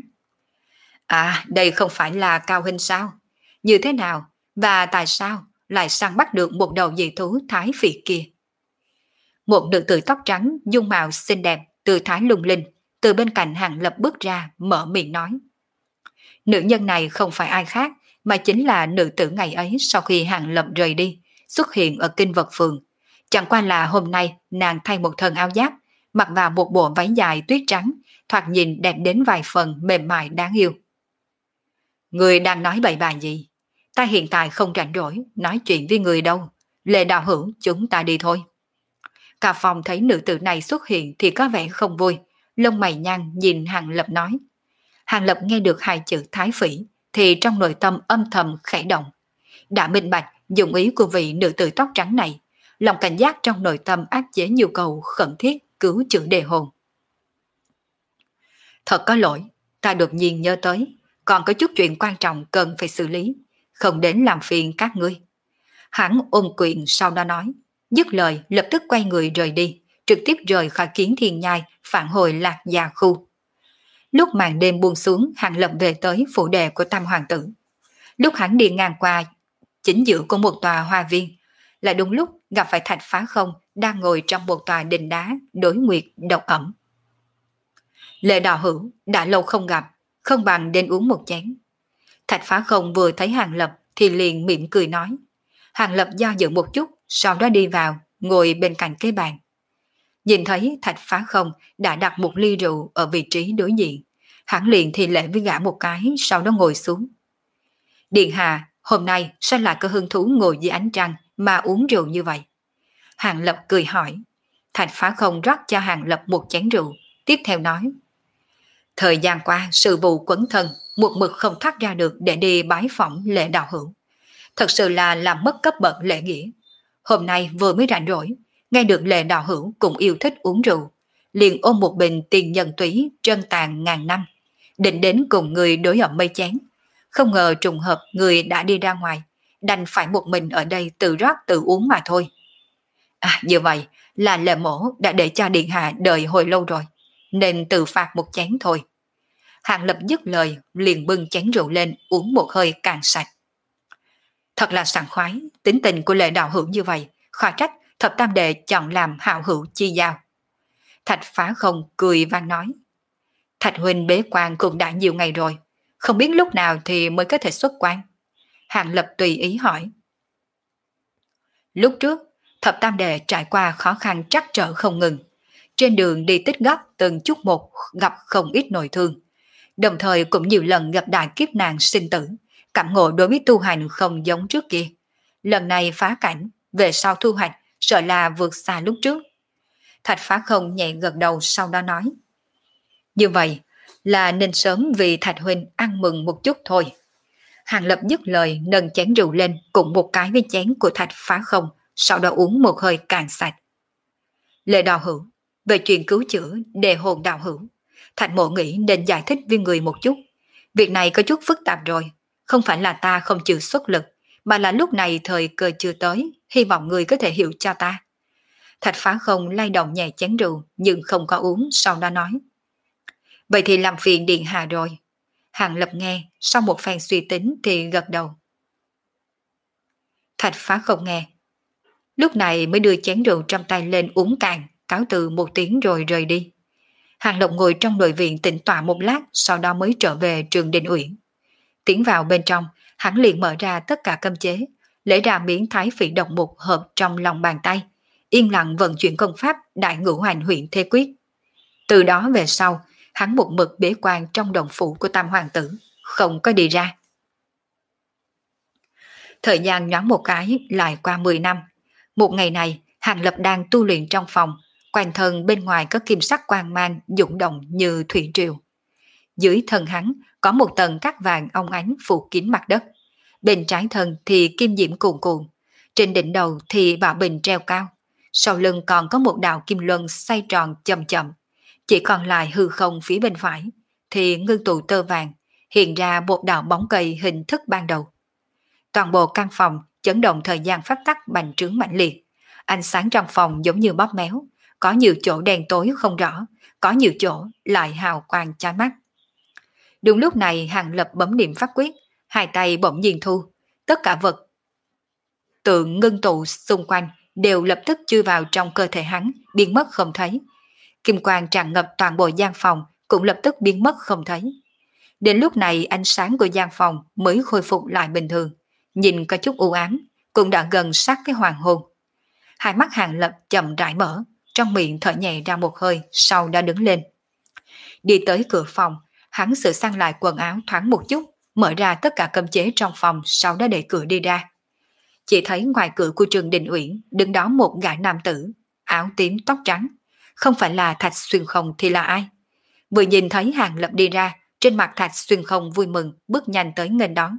À, đây không phải là Cao huynh sao? Như thế nào? Và tại sao lại săn bắt được một đầu dị thú thái phỉ kia? Một nữ tử tóc trắng, dung mạo xinh đẹp, tư thái lung linh, từ bên cạnh Hàng Lập bước ra, mở miệng nói. Nữ nhân này không phải ai khác, mà chính là nữ tử ngày ấy sau khi Hàng Lập rời đi, xuất hiện ở Kinh Vật Phường. Chẳng qua là hôm nay nàng thay một thân áo giáp, mặc vào một bộ váy dài tuyết trắng, thoạt nhìn đẹp đến vài phần mềm mại đáng yêu. Người đang nói bậy bạ gì? Ta hiện tại không rảnh rỗi nói chuyện với người đâu. Lệ đạo hữu, chúng ta đi thôi. Cả phòng thấy nữ tử này xuất hiện thì có vẻ không vui, lông mày nhăn nhìn Hàng Lập nói. Hàng Lập nghe được hai chữ thái phỉ thì trong nội tâm âm thầm khẽ động. Đã minh bạch dụng ý của vị nữ tử tóc trắng này, lòng cảnh giác trong nội tâm áp chế nhu cầu khẩn thiết cứu chữa đề hồn. Thật có lỗi, ta đột nhiên nhớ tới, còn có chút chuyện quan trọng cần phải xử lý, không đến làm phiền các ngươi. Hắn ôm quyền sau đó nói, dứt lời lập tức quay người rời đi, trực tiếp rời khỏi Kiến Thiên Nhai, phản hồi Lạc Gia khu. Lúc màn đêm buông xuống, Hàng Lập về tới phủ đệ của Tam Hoàng tử. Lúc hắn đi ngang qua chính giữa của một tòa hoa viên, là đúng lúc gặp phải Thạch Phá Không đang ngồi trong một tòa đình đá đối nguyệt độc ẩm. Lệ đạo hữu, đã lâu không gặp, không bằng đến uống một chén. Thạch Phá Không vừa thấy Hàng Lập thì liền mỉm cười nói. Hàng Lập do dự một chút, sau đó đi vào, ngồi bên cạnh cái bàn. Nhìn thấy Thạch Phá Không đã đặt một ly rượu ở vị trí đối diện, hắn liền thì lễ với gã một cái, sau đó ngồi xuống. Điện hạ, hôm nay sao lại có hứng thú ngồi dưới ánh trăng mà uống rượu như vậy? Hàng Lập cười hỏi. Thạch Phá Không rót cho Hàng Lập một chén rượu, tiếp theo nói. Thời gian qua sự vụ quấn thân, một mực không thoát ra được để đi bái phỏng Lệ đạo hữu. Thật sự là làm mất cấp bậc lễ nghĩa. Hôm nay vừa mới rảnh rỗi, nghe được Lệ Đạo Hữu cũng yêu thích uống rượu, liền ôm một bình tiền nhân túy trân tàn ngàn năm, định đến cùng người đối ẩm mây chén. Không ngờ trùng hợp người đã đi ra ngoài, đành phải một mình ở đây tự rót tự uống mà thôi. À, như vậy là Lệ Mổ đã để cho điện hạ đợi hồi lâu rồi, nên tự phạt một chén thôi. Hàng Lập dứt lời liền bưng chén rượu lên uống một hơi cạn sạch. Thật là sảng khoái, tính tình của Lệ Đạo Hữu như vậy, khỏi trách thập tam đệ chọn làm hảo hữu chi giao. Thạch Phá Không cười vang nói, Thạch huynh bế quan cũng đã nhiều ngày rồi, không biết lúc nào thì mới có thể xuất quan. Hàng Lập tùy ý hỏi. Lúc trước, thập tam đệ trải qua khó khăn trắc trở không ngừng, trên đường đi tích góp từng chút một gặp không ít nội thương, đồng thời cũng nhiều lần gặp đại kiếp nạn sinh tử, cảm ngộ đối với tu hành không giống trước kia. Lần này phá cảnh, về sau thu hoạch sợ là vượt xa lúc trước. Thạch Phá Không nhẹ gật đầu sau đó nói, như vậy là nên sớm vì Thạch huynh ăn mừng một chút thôi. Hàng Lập dứt lời nâng chén rượu lên cùng một cái với chén của Thạch Phá Không, sau đó uống một hơi cạn sạch. Lệ Đạo Hữu, về chuyện cứu chữa đề hồn đạo hữu, Thạch Mộ nghĩ nên giải thích với người một chút. Việc này có chút phức tạp rồi, không phải là ta không chịu xuất lực, mà là lúc này thời cơ chưa tới, hy vọng người có thể hiểu cho ta. Thạch Phá Không lay động nhẹ chén rượu nhưng không có uống, sau đó nói. Vậy thì làm phiền điện hạ rồi. Hàng Lập nghe, sau một phen suy tính thì gật đầu. Thạch Phá Không nghe, lúc này mới đưa chén rượu trong tay lên uống cạn, cáo từ một tiếng rồi rời đi. Hàng Lập ngồi trong nội viện tĩnh tọa một lát, sau đó mới trở về Trường Đình Uyển. Tiến vào bên trong, hắn liền mở ra tất cả cấm chế, lấy ra miếng thái phỉ độc mục hợp trong lòng bàn tay, yên lặng vận chuyển công pháp Đại Ngũ Hành Huyện Thế Quyết. Từ đó về sau, hắn một mực bế quan trong đồng phủ của Tam Hoàng tử, không có đi ra. Thời gian nhoáng một cái lại qua mười năm. Một ngày này, Hàng Lập đang tu luyện trong phòng, quanh thân bên ngoài có kim sắc quang mang dũng động như thủy triều. Dưới thân hắn có một tầng cát vàng óng ánh phủ kín mặt đất. Bên trái thân thì kim diễm cuồn cuộn, trên đỉnh đầu thì bảo bình treo cao, sau lưng còn có một đạo kim luân xoay tròn chậm chậm. Chỉ còn lại hư không phía bên phải thì ngưng tụ tơ vàng, hiện ra một đạo bóng cây hình thức ban đầu. Toàn bộ căn phòng chấn động thời gian pháp tắc bành trướng mãnh liệt. Ánh sáng trong phòng giống như bóp méo, có nhiều chỗ đen tối không rõ, có nhiều chỗ lại hào quang chói mắt. Đúng lúc này Hàng Lập bấm niệm pháp quyết, hai tay bỗng nhiên thu, tất cả vật tượng ngưng tụ xung quanh đều lập tức chui vào trong cơ thể hắn, biến mất không thấy. Kim quang tràn ngập toàn bộ gian phòng cũng lập tức biến mất không thấy. Đến lúc này ánh sáng của gian phòng mới khôi phục lại bình thường, nhìn có chút u ám, cũng đã gần sát cái hoàng hôn. Hai mắt Hàng Lập chậm rãi mở, trong miệng thở nhẹ ra một hơi, sau đã đứng lên. Đi tới cửa phòng, hắn sửa sang lại quần áo thoáng một chút, mở ra tất cả cấm chế trong phòng, sau đó đẩy cửa đi ra. Chỉ thấy ngoài cửa của Trường Đình Uyển đứng đó một gã nam tử, áo tím tóc trắng, không phải là Thạch Xuyên Không thì là ai? Vừa nhìn thấy Hàng Lập đi ra, trên mặt Thạch Xuyên Không vui mừng, bước nhanh tới nghênh đón.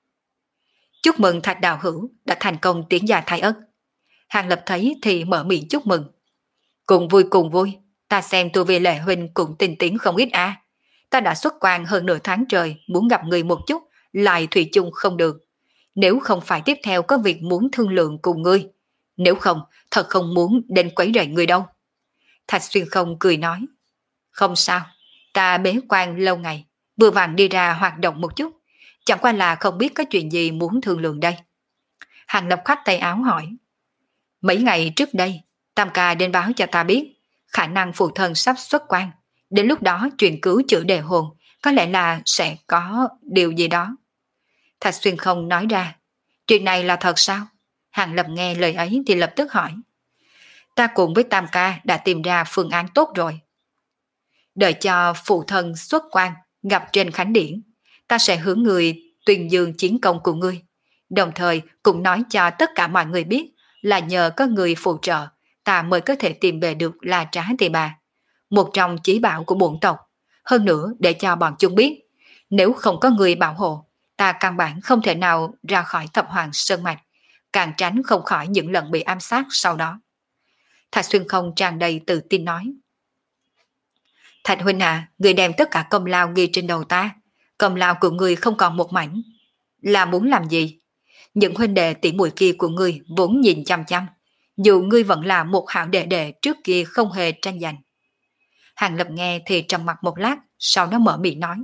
Chúc mừng Thạch đạo hữu đã thành công tiến gia thái ất. Hàng Lập thấy thì mở miệng chúc mừng. Cùng vui cùng vui, ta xem tu vi Lệ huynh cũng tinh tiến không ít a. Ta đã xuất quan hơn nửa tháng trời, muốn gặp người một chút, lại thủy chung không được. Nếu không phải tiếp theo có việc muốn thương lượng cùng ngươi, nếu không, thật không muốn đến quấy rầy người đâu. Thạch Xuyên Không cười nói. Không sao, ta bế quan lâu ngày, vừa vặn đi ra hoạt động một chút, chẳng qua là không biết có chuyện gì muốn thương lượng đây. Hàng Lập khoát tay áo hỏi. Mấy ngày trước đây, Tam ca đến báo cho ta biết, khả năng phụ thân sắp xuất quan, đến lúc đó chuyện cứu chữa đề hồn, có lẽ là sẽ có điều gì đó. Thạch Xuyên Không nói ra. Chuyện này là thật sao? Hàng Lập nghe lời ấy thì lập tức hỏi. Ta cùng với Tam ca đã tìm ra phương án tốt rồi. Đợi cho phụ thân xuất quan, gặp trên khánh điển, ta sẽ hướng người tuyên dương chiến công của ngươi, đồng thời cũng nói cho tất cả mọi người biết là nhờ có người phụ trợ, ta mới có thể tìm về được La Trá Tỳ Bà, một trong chí bảo của bổn tộc. Hơn nữa để cho bọn chúng biết, nếu không có người bảo hộ, ta căn bản không thể nào ra khỏi thập hoàng sơn mạch, càng tránh không khỏi những lần bị ám sát sau đó. Thạch Xuyên Không tràn đầy tự tin nói. Thạch huynh à, người đem tất cả công lao ghi trên đầu ta. Công lao của người không còn một mảnh. Là muốn làm gì? Những huynh đệ tỷ muội kia của ngươi vốn nhìn chăm chăm. Dù ngươi vẫn là một hảo đệ đệ trước kia không hề tranh giành. Hàng Lập nghe thì trầm mặt một lát, sau đó mở miệng nói.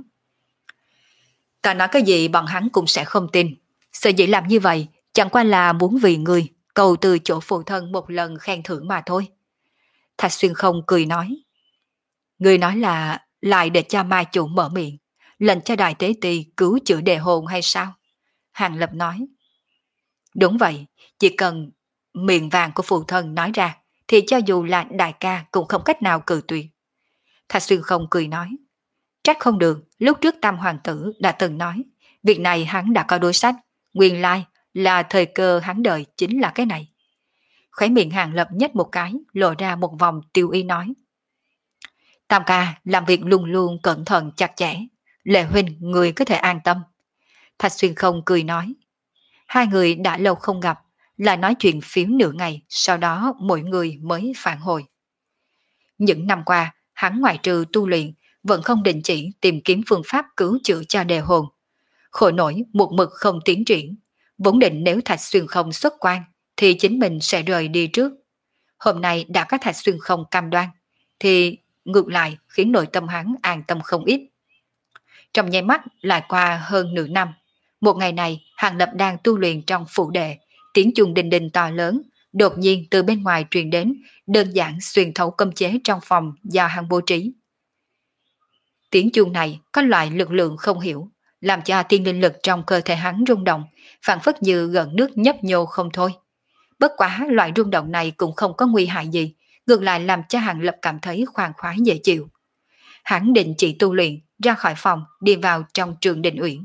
Ta nói cái gì bọn hắn cũng sẽ không tin. Sở dĩ làm như vậy chẳng qua là muốn vì ngươi cầu từ chỗ phụ thân một lần khen thưởng mà thôi. Thạch Xuyên Không cười nói. Ngươi nói là lại để cho Mai chủ mở miệng, lệnh cho Đại Tế Ti cứu chữa đề hồn hay sao? Hàng Lập nói. Đúng vậy, chỉ cần miệng vàng của phụ thân nói ra, thì cho dù là đại ca cũng không cách nào cự tuyệt. Thạch Xuyên Không cười nói. Trách không được, lúc trước Tam Hoàng tử đã từng nói, việc này hắn đã có đối sách, nguyên lai là thời cơ hắn đợi chính là cái này. Khóe miệng Hàng Lập nhếch một cái, lộ ra một vòng tiêu ý nói. Tam ca làm việc luôn luôn cẩn thận chặt chẽ, Lệ huynh người có thể an tâm. Thạch Xuyên Không cười nói. Hai người đã lâu không gặp, lại nói chuyện phiếm nửa ngày, sau đó mỗi người mới phản hồi. Những năm qua, hắn ngoại trừ tu luyện, vẫn không định chỉ tìm kiếm phương pháp cứu chữa cho đề hồn. Khổ nổi một mực không tiến triển, vốn định nếu Thạch Xuyên Không xuất quan, thì chính mình sẽ rời đi trước. Hôm nay đã có Thạch Xuyên Không cam đoan, thì ngược lại khiến nội tâm hắn an tâm không ít. Trong nháy mắt lại qua hơn nửa năm, một ngày này Hàng Lập đang tu luyện trong phủ đệ, tiếng chuông đình đình to lớn, đột nhiên từ bên ngoài truyền đến, đơn giản xuyên thấu cấm chế trong phòng do hắn bố trí. Tiếng chuông này có loại lực lượng không hiểu, làm cho tiên linh lực trong cơ thể hắn rung động, phản phất như gần nước nhấp nhô không thôi. Bất quá loại rung động này cũng không có nguy hại gì, ngược lại làm cho Hàng Lập cảm thấy khoan khoái dễ chịu. Hắn định chỉ tu luyện, ra khỏi phòng, đi vào trong trường Định Uyển.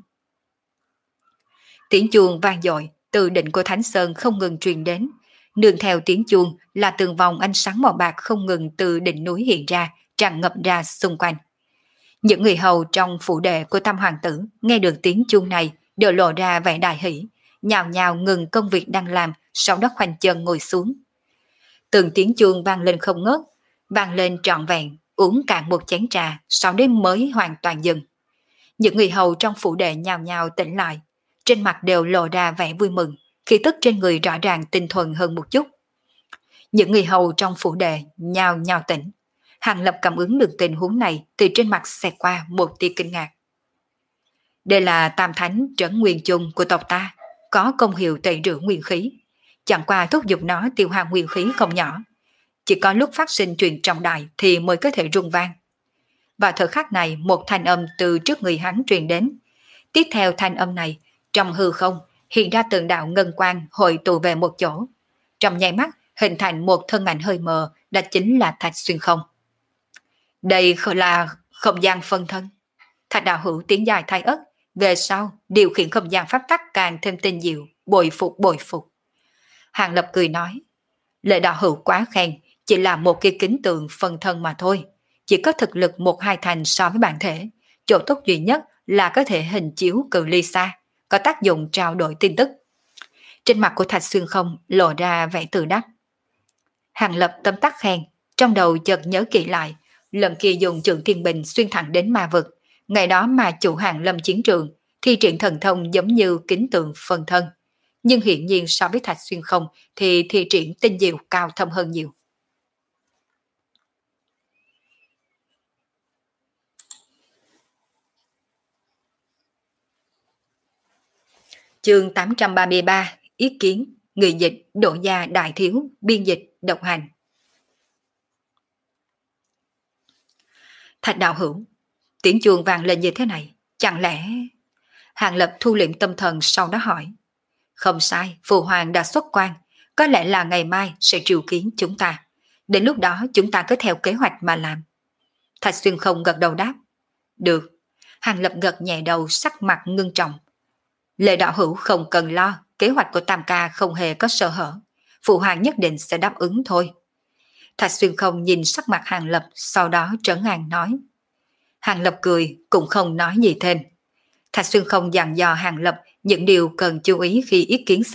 Tiếng chuông vang dội từ đỉnh của Thánh Sơn không ngừng truyền đến, nương theo tiếng chuông là từng vòng ánh sáng màu bạc không ngừng từ đỉnh núi hiện ra, tràn ngập ra xung quanh. Những người hầu trong phủ đệ của Tam Hoàng tử nghe được tiếng chuông này đều lộ ra vẻ đại hỷ, nhào nhào ngừng công việc đang làm, sau đó khoanh chân ngồi xuống. Từng tiếng chuông vang lên không ngớt, vang lên trọn vẹn, uống cạn một chén trà, sau đó mới hoàn toàn dừng. Những người hầu trong phủ đệ nhào nhào tỉnh lại, trên mặt đều lộ ra vẻ vui mừng, khí tức trên người rõ ràng tinh thuần hơn một chút. Những người hầu trong phủ đệ nhào nhào tỉnh. Hàng Lập cảm ứng được tình huống này thì trên mặt xẹt qua một tia kinh ngạc. Đây là Tam Thánh Trấn Nguyên Chung của tộc ta, có công hiệu tẩy rửa nguyên khí. Chẳng qua thúc giục nó tiêu hao nguyên khí không nhỏ. Chỉ có lúc phát sinh chuyện trọng đại thì mới có thể rung vang. Và thời khắc này một thanh âm từ trước người hắn truyền đến. Tiếp theo thanh âm này, trong hư không hiện ra từng đạo ngân quang hội tụ về một chỗ. Trong nháy mắt hình thành một thân ảnh hơi mờ, đó chính là Thạch Xuyên Không. Đây là không gian phân thân. Thạch đạo hữu tiếng dài thay ất, về sau điều khiển không gian pháp tắc càng thêm tinh diệu, bồi phục bồi phục. Hàng Lập cười nói, Lệ đạo hữu quá khen, chỉ là một cái kính tượng phân thân mà thôi, chỉ có thực lực một hai thành so với bản thể, chỗ tốt duy nhất là có thể hình chiếu cự ly xa, có tác dụng trao đổi tin tức. Trên mặt của Thạch Xuyên Không lộ ra vẻ tự đắc. Hàng Lập tâm tắc khen, trong đầu chợt nhớ kỹ lại, lần kia dùng Trượng Thiên Bình xuyên thẳng đến ma vực, ngày đó mà chủ Hàng lâm chiến trường, thi triển thần thông giống như kính tượng phân thân. Nhưng hiện nhiên so với Thạch Xuyên Không thì thi triển tinh diệu cao thâm hơn nhiều. Chương tám trăm ba mươi ba, ý kiến, người dịch, độ gia đại thiếu, biên dịch, độc hành. Thạch đạo hữu, tiếng chuông vang lên như thế này, chẳng lẽ... Hàng Lập thu liệm tâm thần sau đó hỏi. Không sai, Phụ Hoàng đã xuất quan, có lẽ là ngày mai sẽ triệu kiến chúng ta. Đến lúc đó chúng ta cứ theo kế hoạch mà làm. Thạch Xuyên Không gật đầu đáp. Được. Hàng Lập gật nhẹ đầu, sắc mặt ngưng trọng. Lệ đạo hữu không cần lo, kế hoạch của Tam ca không hề có sơ hở. Phụ Hoàng nhất định sẽ đáp ứng thôi. Thạch Xuyên Không nhìn sắc mặt Hàng Lập, sau đó trấn an nói. Hàng Lập cười, cũng không nói gì thêm. Thạch Xuyên Không dặn dò Hàng Lập những điều cần chú ý khi ý kiến xong,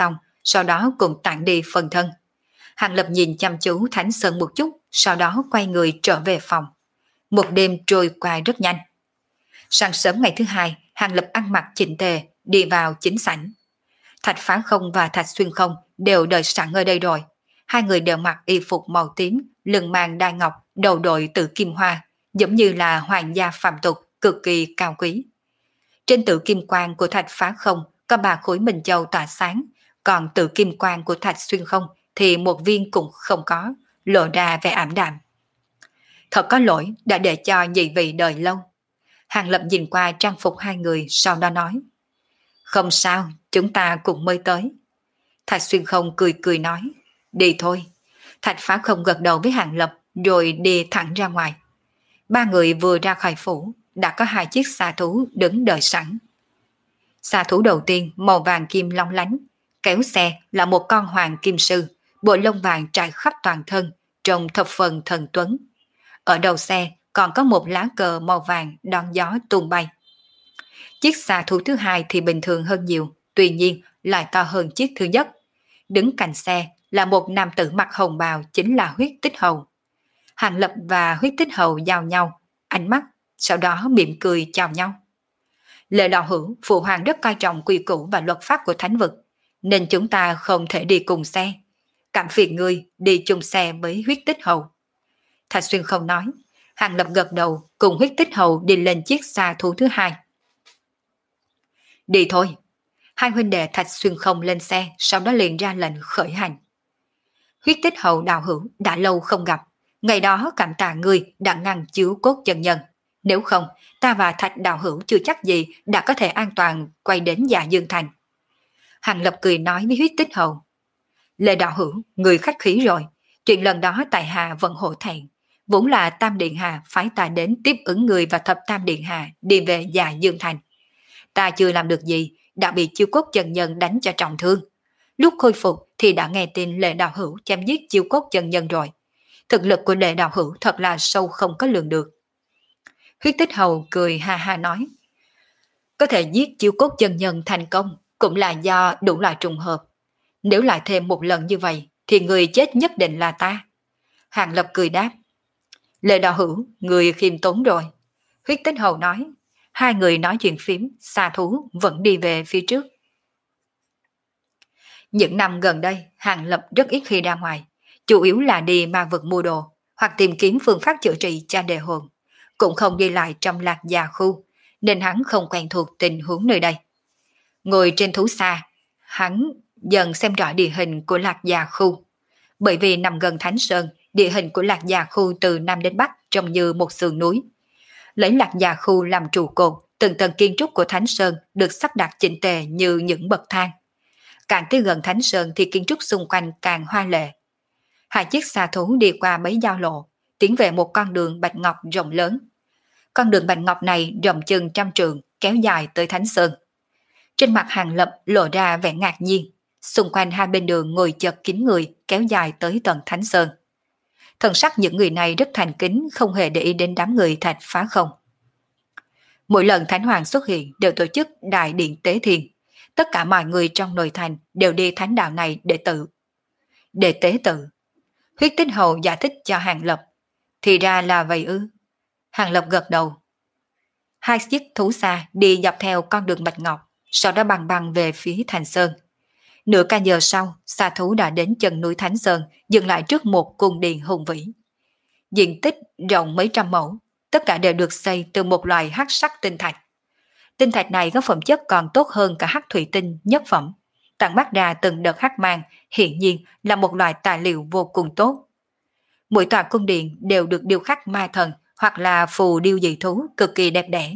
sau đó cùng tản đi phần thân. Hàng Lập nhìn chăm chú Thánh Sơn một chút, sau đó quay người trở về phòng. Một đêm trôi qua rất nhanh. Sáng sớm ngày thứ hai, Hàng Lập ăn mặc chỉnh tề, đi vào chính sảnh. Thạch Phá Không và Thạch Xuyên Không đều đợi sẵn ở đây rồi. Hai người đều mặc y phục màu tím, lưng mang đai ngọc, đầu đội tự kim hoa, giống như là hoàng gia phàm tục, cực kỳ cao quý. Trên tự kim quang của Thạch Phá Không có ba khối minh châu tỏa sáng, còn tự kim quang của Thạch Xuyên Không thì một viên cũng không có, lộ ra vẻ ảm đạm. Thật có lỗi đã để cho nhị vị đợi lâu. Hàng Lập nhìn qua trang phục hai người, sau đó nói: Không sao, chúng ta cùng mới tới. Thạch Xuyên Không cười cười nói: Đi thôi. Thạch Phá Không gật đầu với Hàng Lập rồi đi thẳng ra ngoài. Ba người vừa ra khỏi phủ, đã có hai chiếc xà thú đứng đợi sẵn. Xà thú đầu tiên màu vàng kim long lánh, kéo xe là một con hoàng kim sư, bộ lông vàng trải khắp toàn thân, trông thập phần thần tuấn. Ở đầu xe còn có một lá cờ màu vàng đón gió tung bay. Chiếc xà thú thứ hai thì bình thường hơn nhiều, tuy nhiên lại to hơn chiếc thứ nhất. Đứng cạnh xe là một nam tử mặc hồng bào, chính là Huyết Tích Hầu. Hàng Lập và Huyết Tích Hầu giao nhau ánh mắt, sau đó mỉm cười chào nhau. Lệ đạo hữu, phụ hoàng rất coi trọng quy củ và luật pháp của thánh vực, nên chúng ta không thể đi cùng xe. Cảm phiền ngươi đi chung xe với Huyết Tích Hầu. Thạch Xuyên Không nói. Hàng Lập gật đầu, cùng Huyết Tích Hầu đi lên chiếc xà thú thứ hai. Đi thôi. Hai huynh đệ Thạch Xuyên Không lên xe, sau đó liền ra lệnh khởi hành. Huyết Tích Hầu đạo hữu đã lâu không gặp, ngày đó cảm tạ ngươi đã ngăn chiếu cốt chân nhân. Nếu không, ta và Thạch đạo hữu chưa chắc gì đã có thể an toàn quay đến Dạ Dương Thành. Hàng Lập cười nói với Huyết Tích Hầu. Lệ đạo hữu, người khách khí rồi. Chuyện lần đó tại hạ vẫn hổ thẹn. Vốn là Tam Điện Hạ phái ta đến tiếp ứng người và Thập Tam Điện Hạ đi về Dạ Dương Thành. Ta chưa làm được gì, đã bị chiêu cốt chân nhân đánh cho trọng thương. Lúc khôi phục thì đã nghe tin Lệ đạo hữu chém giết chiêu cốt chân nhân rồi. Thực lực của Lệ đạo hữu thật là sâu không có lường được. Huyết Tích Hầu cười ha ha nói. Có thể giết chiêu cốt chân nhân thành công cũng là do đủ loại trùng hợp. Nếu lại thêm một lần như vậy thì người chết nhất định là ta. Hàng Lập cười đáp. Lệ đạo hữu, người khiêm tốn rồi. Huyết Tích Hầu nói. Hai người nói chuyện phím, xà thú vẫn đi về phía trước. Những năm gần đây, Hàng Lập rất ít khi ra ngoài, chủ yếu là đi ma vực mua đồ, hoặc tìm kiếm phương pháp chữa trị cho đề hồn, cũng không đi lại trong Lạc Già khu, nên hắn không quen thuộc tình huống nơi đây. Ngồi trên thú xa, hắn dần xem rõ địa hình của Lạc Già khu. Bởi vì nằm gần Thánh Sơn, địa hình của Lạc Già khu từ Nam đến Bắc trông như một sườn núi. Lấy Lạc Già khu làm trụ cột, từng tầng kiến trúc của Thánh Sơn được sắp đặt chỉnh tề như những bậc thang. Càng tới gần Thánh Sơn thì kiến trúc xung quanh càng hoa lệ. Hai chiếc xà thú đi qua mấy giao lộ, tiến về một con đường bạch ngọc rộng lớn. Con đường bạch ngọc này rộng chừng trăm trượng, kéo dài tới Thánh Sơn. Trên mặt Hàng Lập lộ ra vẻ ngạc nhiên, xung quanh hai bên đường ngồi chật kín người, kéo dài tới tận Thánh Sơn. Thần sắc những người này rất thành kính, không hề để ý đến đám người Thạch Phá Không. Mỗi lần Thánh Hoàng xuất hiện đều tổ chức đại điện tế thiên. Tất cả mọi người trong nội thành đều đi thánh đạo này để tự. Để tế tự. Huyết Tích Hầu giải thích cho Hàng Lập. Thì ra là vậy ư. Hàng Lập gật đầu. Hai chiếc thú xa đi dọc theo con đường bạch ngọc, sau đó băng băng về phía Thành Sơn. Nửa canh giờ sau, xà thú đã đến chân núi Thánh Sơn, dừng lại trước một cung điện hùng vĩ. Diện tích rộng mấy trăm mẫu, tất cả đều được xây từ một loại hắc sắc tinh thạch. Tinh thạch này có phẩm chất còn tốt hơn cả hắc thủy tinh nhất phẩm, tản mát ra từng đợt hắc mang, hiển nhiên là một loại tài liệu vô cùng tốt. Mỗi tòa cung điện đều được điêu khắc ma thần hoặc là phù điêu dị thú cực kỳ đẹp đẽ.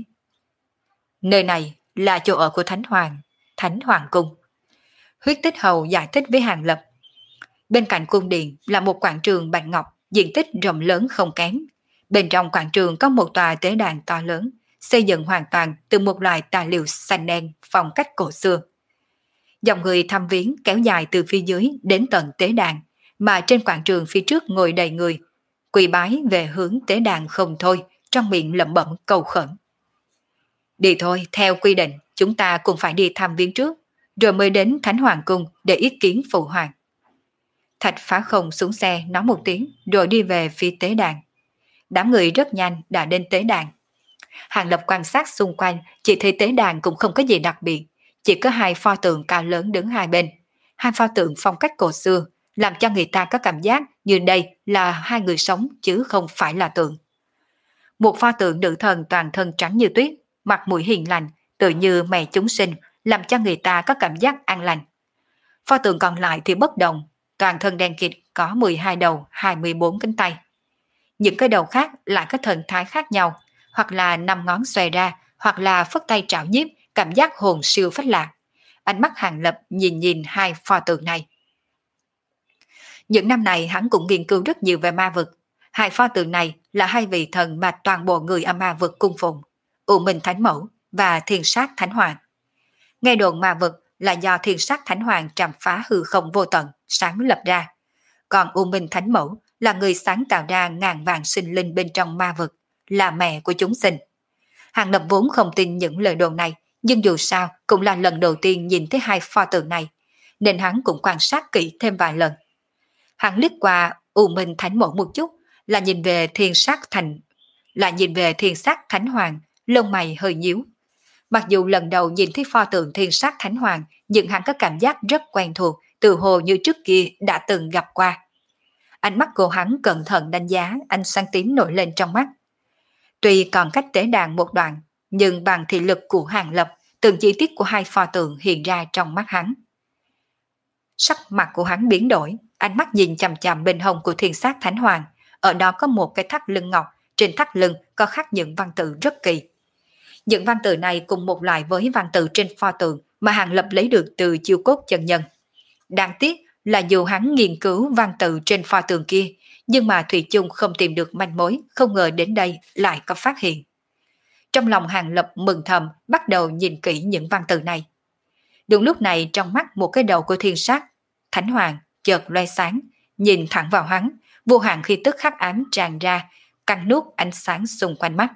Nơi này là chỗ ở của Thánh Hoàng, Thánh Hoàng Cung. Huyết Tích Hầu giải thích với Hàng Lập. Bên cạnh cung điện là một quảng trường bạch ngọc, diện tích rộng lớn không kém. Bên trong quảng trường có một tòa tế đàn to lớn, xây dựng hoàn toàn từ một loại tài liệu xanh đen phong cách cổ xưa. Dòng người thăm viếng kéo dài từ phía dưới đến tận tế đàn, mà trên quảng trường phía trước ngồi đầy người, quỳ bái về hướng tế đàn không thôi, trong miệng lẩm bẩm cầu khẩn. Đi thôi, theo quy định, chúng ta cùng phải đi thăm viếng trước, rồi mới đến Thánh Hoàng Cung để ý kiến phụ hoàng. Thạch Phá Không xuống xe nói một tiếng rồi đi về phía tế đàn. Đám người rất nhanh đã đến tế đàn. Hàng Lập quan sát xung quanh, chỉ thấy tế đàn cũng không có gì đặc biệt, chỉ có hai pho tượng cao lớn đứng hai bên. Hai pho tượng phong cách cổ xưa, làm cho người ta có cảm giác như đây là hai người sống chứ không phải là tượng. Một pho tượng nữ thần toàn thân trắng như tuyết, mặt mũi hiền lành, tự như mẹ chúng sinh, làm cho người ta có cảm giác an lành. Pho tượng còn lại thì bất đồng, toàn thân đen kịt, có mười hai đầu, hai mươi bốn cánh tay. Những cái đầu khác lại có thần thái khác nhau, hoặc là năm ngón xòe ra, hoặc là phất tay trảo nhiếp, cảm giác hồn siêu phách lạc. Ánh mắt Hàng Lập nhìn nhìn hai pho tượng này. Những năm này hắn cũng nghiên cứu rất nhiều về ma vực. Hai pho tượng này là hai vị thần mà toàn bộ người ở ma vực cung phụng, U Minh Thánh Mẫu và Thiên Sát Thánh Hoàng. Nghe đồn ma vực là do Thiên Sát Thánh Hoàng trảm phá hư không vô tận, sáng lập ra. Còn U Minh Thánh Mẫu là người sáng tạo ra ngàn vạn sinh linh bên trong ma vực, là mẹ của chúng sinh. Hàng Lập vốn không tin những lời đồn này, nhưng dù sao cũng là lần đầu tiên nhìn thấy hai pho tượng này, nên hắn cũng quan sát kỹ thêm vài lần. Hắn liếc qua U Minh Thánh Mẫu một chút, là nhìn về Thiên Sát Thành, là nhìn về Thiên Sát Thánh Hoàng, lông mày hơi nhíu. Mặc dù lần đầu nhìn thấy pho tượng Thiên Sát Thánh Hoàng, nhưng hắn có cảm giác rất quen thuộc, từ hồ như trước kia đã từng gặp qua. Ánh mắt của hắn cẩn thận đánh giá ánh sáng tím nổi lên trong mắt. Tuy còn cách tế đàn một đoạn, nhưng bằng thị lực của Hàng Lập, từng chi tiết của hai pho tượng hiện ra trong mắt hắn. Sắc mặt của hắn biến đổi, ánh mắt nhìn chằm chằm bên hông của Thiên Sát Thánh Hoàng, ở đó có một cái thắt lưng ngọc, trên thắt lưng có khắc những văn tự rất kỳ. Những văn tự này cùng một loại với văn tự trên pho tượng mà Hàng Lập lấy được từ chiêu cốt chân nhân. Đáng tiếc là dù hắn nghiên cứu văn tự trên pho tượng kia, nhưng mà thủy chung không tìm được manh mối, không ngờ đến đây lại có phát hiện. Trong lòng Hàng Lập mừng thầm, bắt đầu nhìn kỹ những văn tự này. Đúng lúc này trong mắt một cái đầu của Thiên Sát Thánh Hoàng chợt loe sáng, nhìn thẳng vào hắn, vô hạn khí tức hắc ám tràn ra, căng nuốt ánh sáng xung quanh mắt.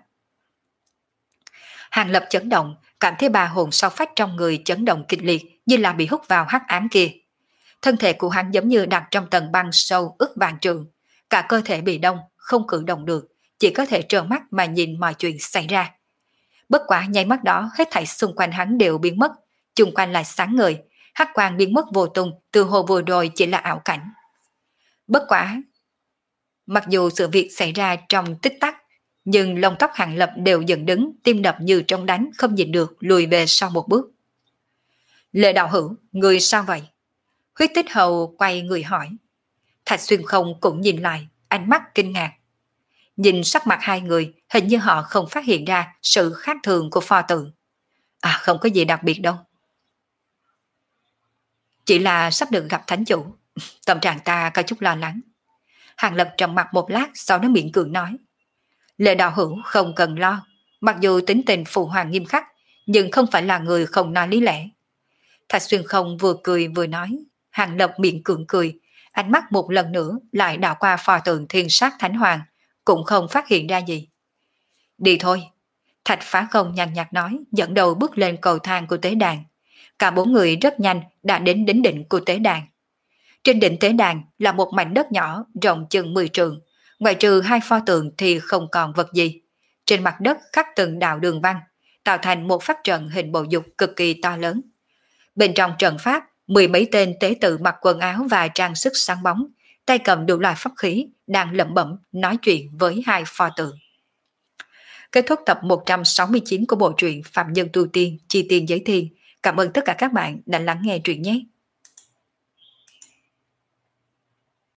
Hàng Lập chấn động, cảm thấy ba hồn sau phách trong người chấn động kịch liệt, như là bị hút vào hắc ám kia. Thân thể của hắn giống như đặt trong tầng băng sâu ức vạn trượng, cả cơ thể bị đông, không cử động được, chỉ có thể trợn mắt mà nhìn mọi chuyện xảy ra. Bất quả nháy mắt đó, hết thảy xung quanh hắn đều biến mất, chung quanh lại sáng ngời, hắc quang biến mất vô tung, từ hồ vừa rồi chỉ là ảo cảnh. Bất quả, mặc dù sự việc xảy ra trong tích tắc, nhưng lông tóc Hàng Lập đều dựng đứng, tim đập như trống đánh, không nhịn được lùi về sau một bước. Lệ đạo hữu, người sao vậy? Huyết Tích Hầu quay người hỏi. Thạch Xuyên Không cũng nhìn lại, ánh mắt kinh ngạc. Nhìn sắc mặt hai người, hình như họ không phát hiện ra sự khác thường của pho tượng. À, không có gì đặc biệt đâu. Chỉ là sắp được gặp thánh chủ, tâm trạng ta có chút lo lắng. Hàng Lập trầm mặt một lát, sau đó miệng cười nói. Lệ đạo hữu không cần lo, mặc dù tính tình phụ hoàng nghiêm khắc, nhưng không phải là người không nói lý lẽ. Thạch Xuyên Không vừa cười vừa nói. Hàng Lập miệng cưỡng cười, ánh mắt một lần nữa lại đảo qua pho tượng Thiên Sát Thánh Hoàng, cũng không phát hiện ra gì. Đi thôi. Thạch Phá Không nhàn nhạt nói, dẫn đầu bước lên cầu thang của tế đàn. Cả bốn người rất nhanh đã đến đỉnh đỉnh của tế đàn. Trên đỉnh tế đàn là một mảnh đất nhỏ rộng chừng mười trượng, ngoại trừ hai pho tượng thì không còn vật gì. Trên mặt đất khắc từng đạo đường văn, tạo thành một pháp trận hình bầu dục cực kỳ to lớn. Bên trong trận pháp, mười mấy tên tế tự mặc quần áo và trang sức sáng bóng, tay cầm đủ loại pháp khí, đang lẩm bẩm nói chuyện với hai pho tượng. Kết thúc tập một trăm sáu mươi chín của bộ truyện Phạm Nhân Tu Tiên, Chi Tiên Giới Thiên. Cảm ơn tất cả các bạn đã lắng nghe truyện nhé.